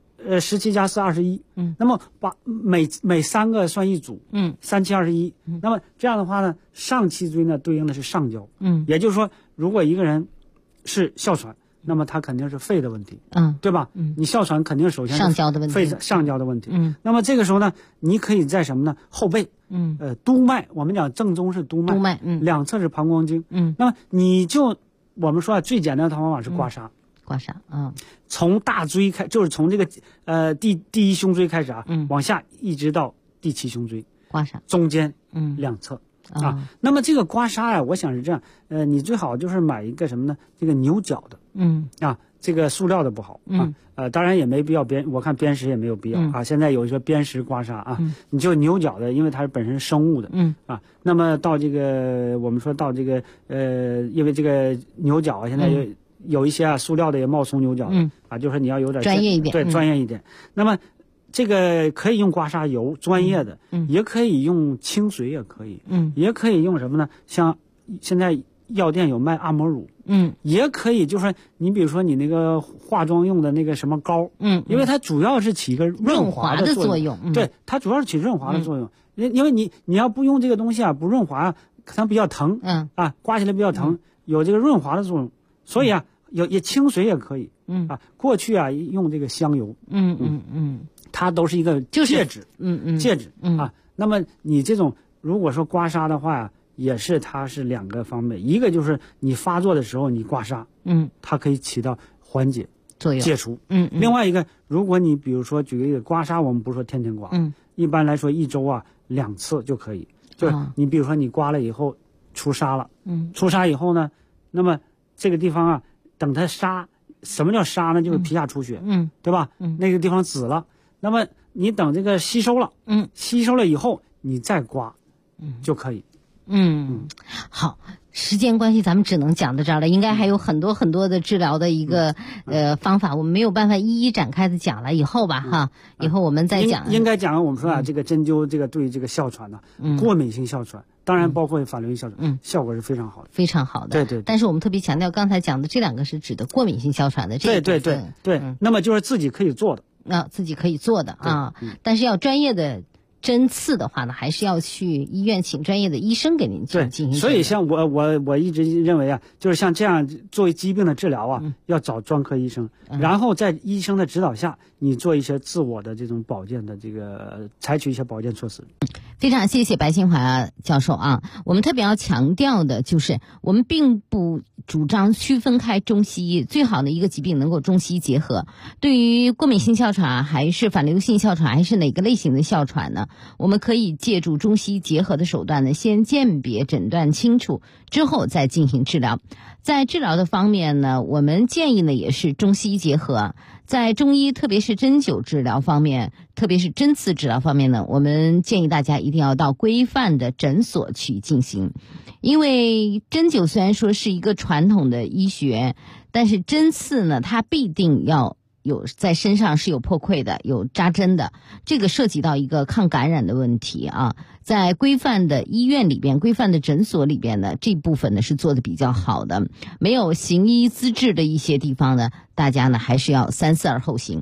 ，17加4 21，那么把每3个算一组，3、7、21，那么这样的话呢，上七椎呢对应的是上焦，也就是说，如果一个人是哮喘，那么他肯定是肺的问题，对吧？你哮喘肯定首先是上焦的问题， 肺上焦的问题。那么这个时候呢，你可以在什么呢？后背，督脉，我们讲正宗是督脉，两侧是膀胱经，那么我们说啊，最简单的方法是刮痧，从大椎就是从这个第一胸椎开始啊，往下一直到第7胸椎， 刮痧， 中间两侧。那么这个刮痧啊，我想是这样，你最好就是买一个什么呢？这个牛角的，这个塑料的不好当然也没必要我看砭石也没有必要现在有一些砭石刮痧你就牛角的，因为它是本身是生物的那么到这个我们说到这个因为这个牛角现在有一些塑料的也冒充牛角的就是你要有点专业一点， 对，专业一点。那么这个可以用刮痧油，专业的，也可以用清水，也可以，也可以用什么呢？像现在药店有卖按摩乳，也可以，就是说你比如说你那个化妆用的那个什么膏，因为它主要是起一个润滑的作用，对，它主要是起润滑的作用，因为你要不用这个东西啊，不润滑，它比较疼，刮起来比较疼，有这个润滑的作用，所以啊，也清水也可以，过去啊用这个香油，它都是一个介质，介质那么你这种如果说刮痧的话呀，也是它是2个方面，一个就是你发作的时候你刮痧，它可以起到缓解作用， 戒除，另外一个，如果你比如说举个例子，刮痧我们不是说天天刮，一般来说1周啊2次就可以，就是你比如说你刮了以后出痧了，出痧以后呢，那么这个地方啊，等它痧，什么叫痧呢？就是皮下出血，对吧？那个地方紫了。那么你等这个吸收了，吸收了以后你再刮，就可以。 好，时间关系咱们只能讲到这儿了，应该还有很多很多的治疗的一个方法，我们没有办法一一展开的讲了，以后吧哈，以后我们再讲。 应该讲我们说啊，这个针灸这个对这个哮喘呢，过敏性哮喘，当然包括反流性哮喘，效果是非常好的， 非常好的。 对。 但是我们特别强调，刚才讲的这2个是指的过敏性哮喘的这个部分。 对。那么就是自己可以做的。 自己可以做的但是要专业的针刺的话呢，还是要去医院请专业的医生给您进行。 所以像我一直认为啊，就是像这样作为疾病的治疗啊，要找专科医生，然后在医生的指导下，你做一些自我的这种保健的这个采取一些保健措施。 非常谢谢白新华教授啊！我们特别要强调的就是，我们并不主张区分开中西医，最好的一个疾病能够中西医结合。对于过敏性哮喘还是反流性哮喘还是哪个类型的哮喘呢？我们可以借助中西医结合的手段呢，先鉴别诊断清楚，之后再进行治疗。在治疗的方面呢，我们建议呢也是中西医结合。在中医特别是针灸治疗方面，特别是针刺治疗方面呢，我们建议大家一定要到规范的诊所去进行。因为针灸虽然说是一个传统的医学，但是针刺呢，它必定要有在身上是有破溃的，有扎针的，这个涉及到一个抗感染的问题啊。在规范的医院里边，规范的诊所里边呢，这部分呢是做的比较好的。没有行医资质的一些地方呢，大家呢还是要三思而后行。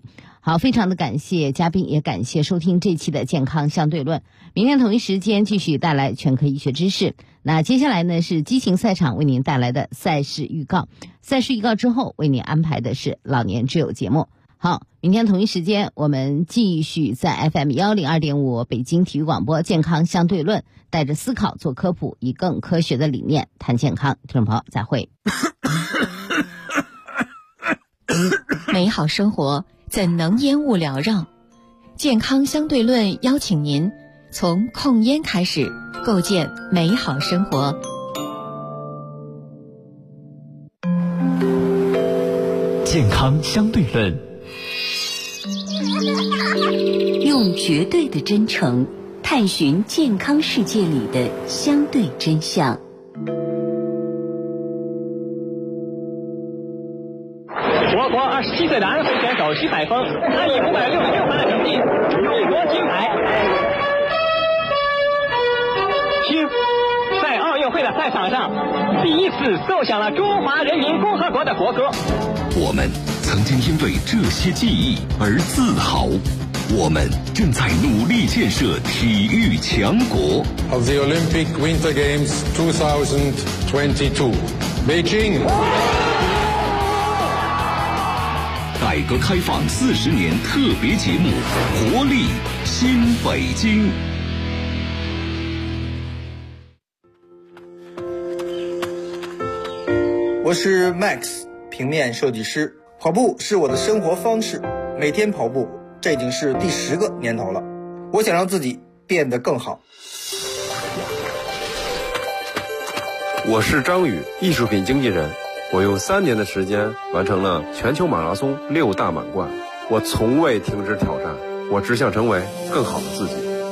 好，非常的感谢嘉宾，也感谢收听这期的健康相对论。明天同一时间继续带来全科医学知识。那接下来呢是激情赛场为您带来的赛事预告。赛事预告之后为您安排的是老年之友节目。好，明天同一时间我们继续在 FM 102.5北京体育广播健康相对论，带着思考做科普，以更科学的理念谈健康。听众朋友再会。 美好生活怎能烟雾缭绕？健康相对论邀请您从控烟开始，构建美好生活。 健康相对论， 用绝对的真诚探寻健康世界里的相对真相。 我国27岁的安徽选手徐载峰，他以566分的成绩勇夺金牌。徐在奥运会的赛场上第一次奏响了中华人民共和国的国歌。 我们曾经因为这些记忆而自豪，我们正在努力建设体育强国。 Of the Olympic Winter Games 2022, Beijing。 改革开放40年特别节目《活力新北京》。 我是 Max， 平面设计师。跑步是我的生活方式，每天跑步，这已经是第10个年头了。我想让自己变得更好。 我是张宇，艺术品经纪人。我用3年的时间完成了全球马拉松6大满贯。我从未停止挑战，我只想成为更好的自己。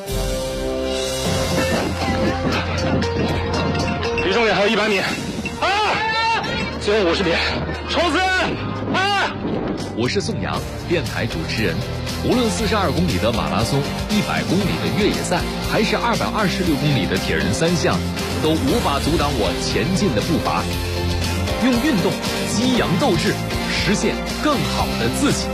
离终点还有100米，最后50米，冲刺！ 我是宋阳，电台主持人。无论42公里的马拉松、100公里的越野赛，还是226公里的铁人3项，都无法阻挡我前进的步伐。用运动激扬斗志，实现更好的自己。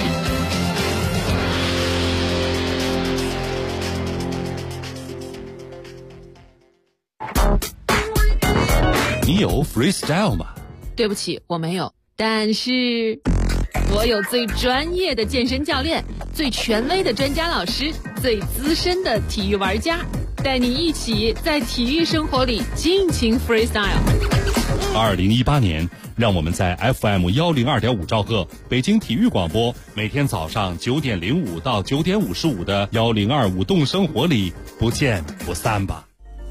你有 freestyle 吗？ 对不起，我没有。但是我有最专业的健身教练，最权威的专家老师，最资深的体育玩家，带你一起在体育生活里尽情 freestyle。 2018年，让我们在 FM 102.5兆赫北京体育广播，每天早上9点05到9点55的102舞动生活里不见不散吧。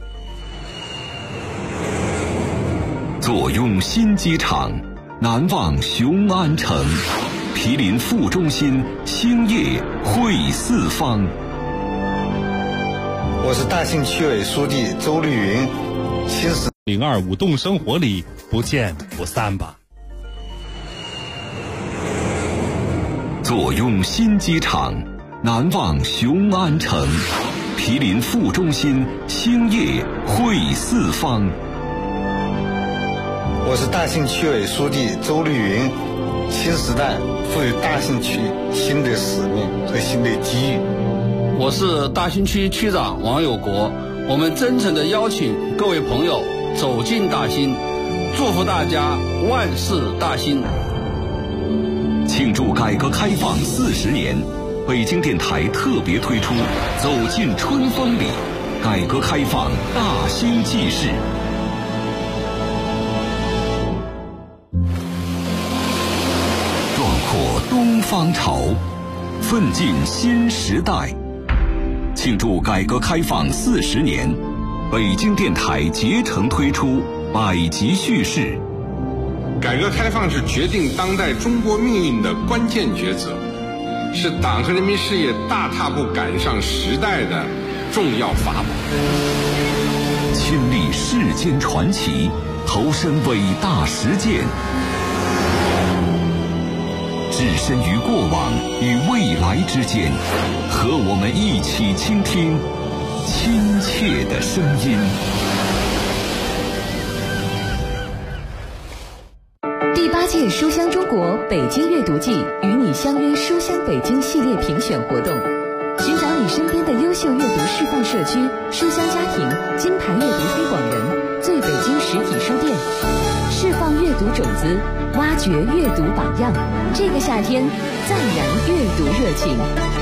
坐拥新机场，难忘雄安城，毗邻副中心，兴业汇四方。 我是大兴区委书记周绿云，新时 02舞动生活里不见不散吧。 坐拥新机场，难忘雄安城，毗邻副中心，兴业汇四方。 我是大兴区委书记周绿云，新时代赋予大兴区新的使命和新的机遇。 我是大兴区区长王有国，我们真诚地邀请各位朋友走进大兴，祝福大家万事大兴。 庆祝改革开放40年，北京电台特别推出《走进春风里》，改革开放大兴纪事。壮阔东方潮，奋进新时代。庆祝改革开放40年，北京电台竭诚推出百集叙事。 改革开放是决定当代中国命运的关键抉择，是党和人民事业大踏步赶上时代的重要法宝。 亲历世间传奇，投身伟大实践，置身于过往与未来之间，和我们一起倾听亲切的声音。 第8届届书香中国北京阅读季与你相约书香北京系列评选活动，寻找你身边的优秀阅读示范社区、书香家庭、金牌阅读推广人、最北京实体书店，释放阅读种子，挖掘阅读榜样。这个夏天，再燃阅读热情。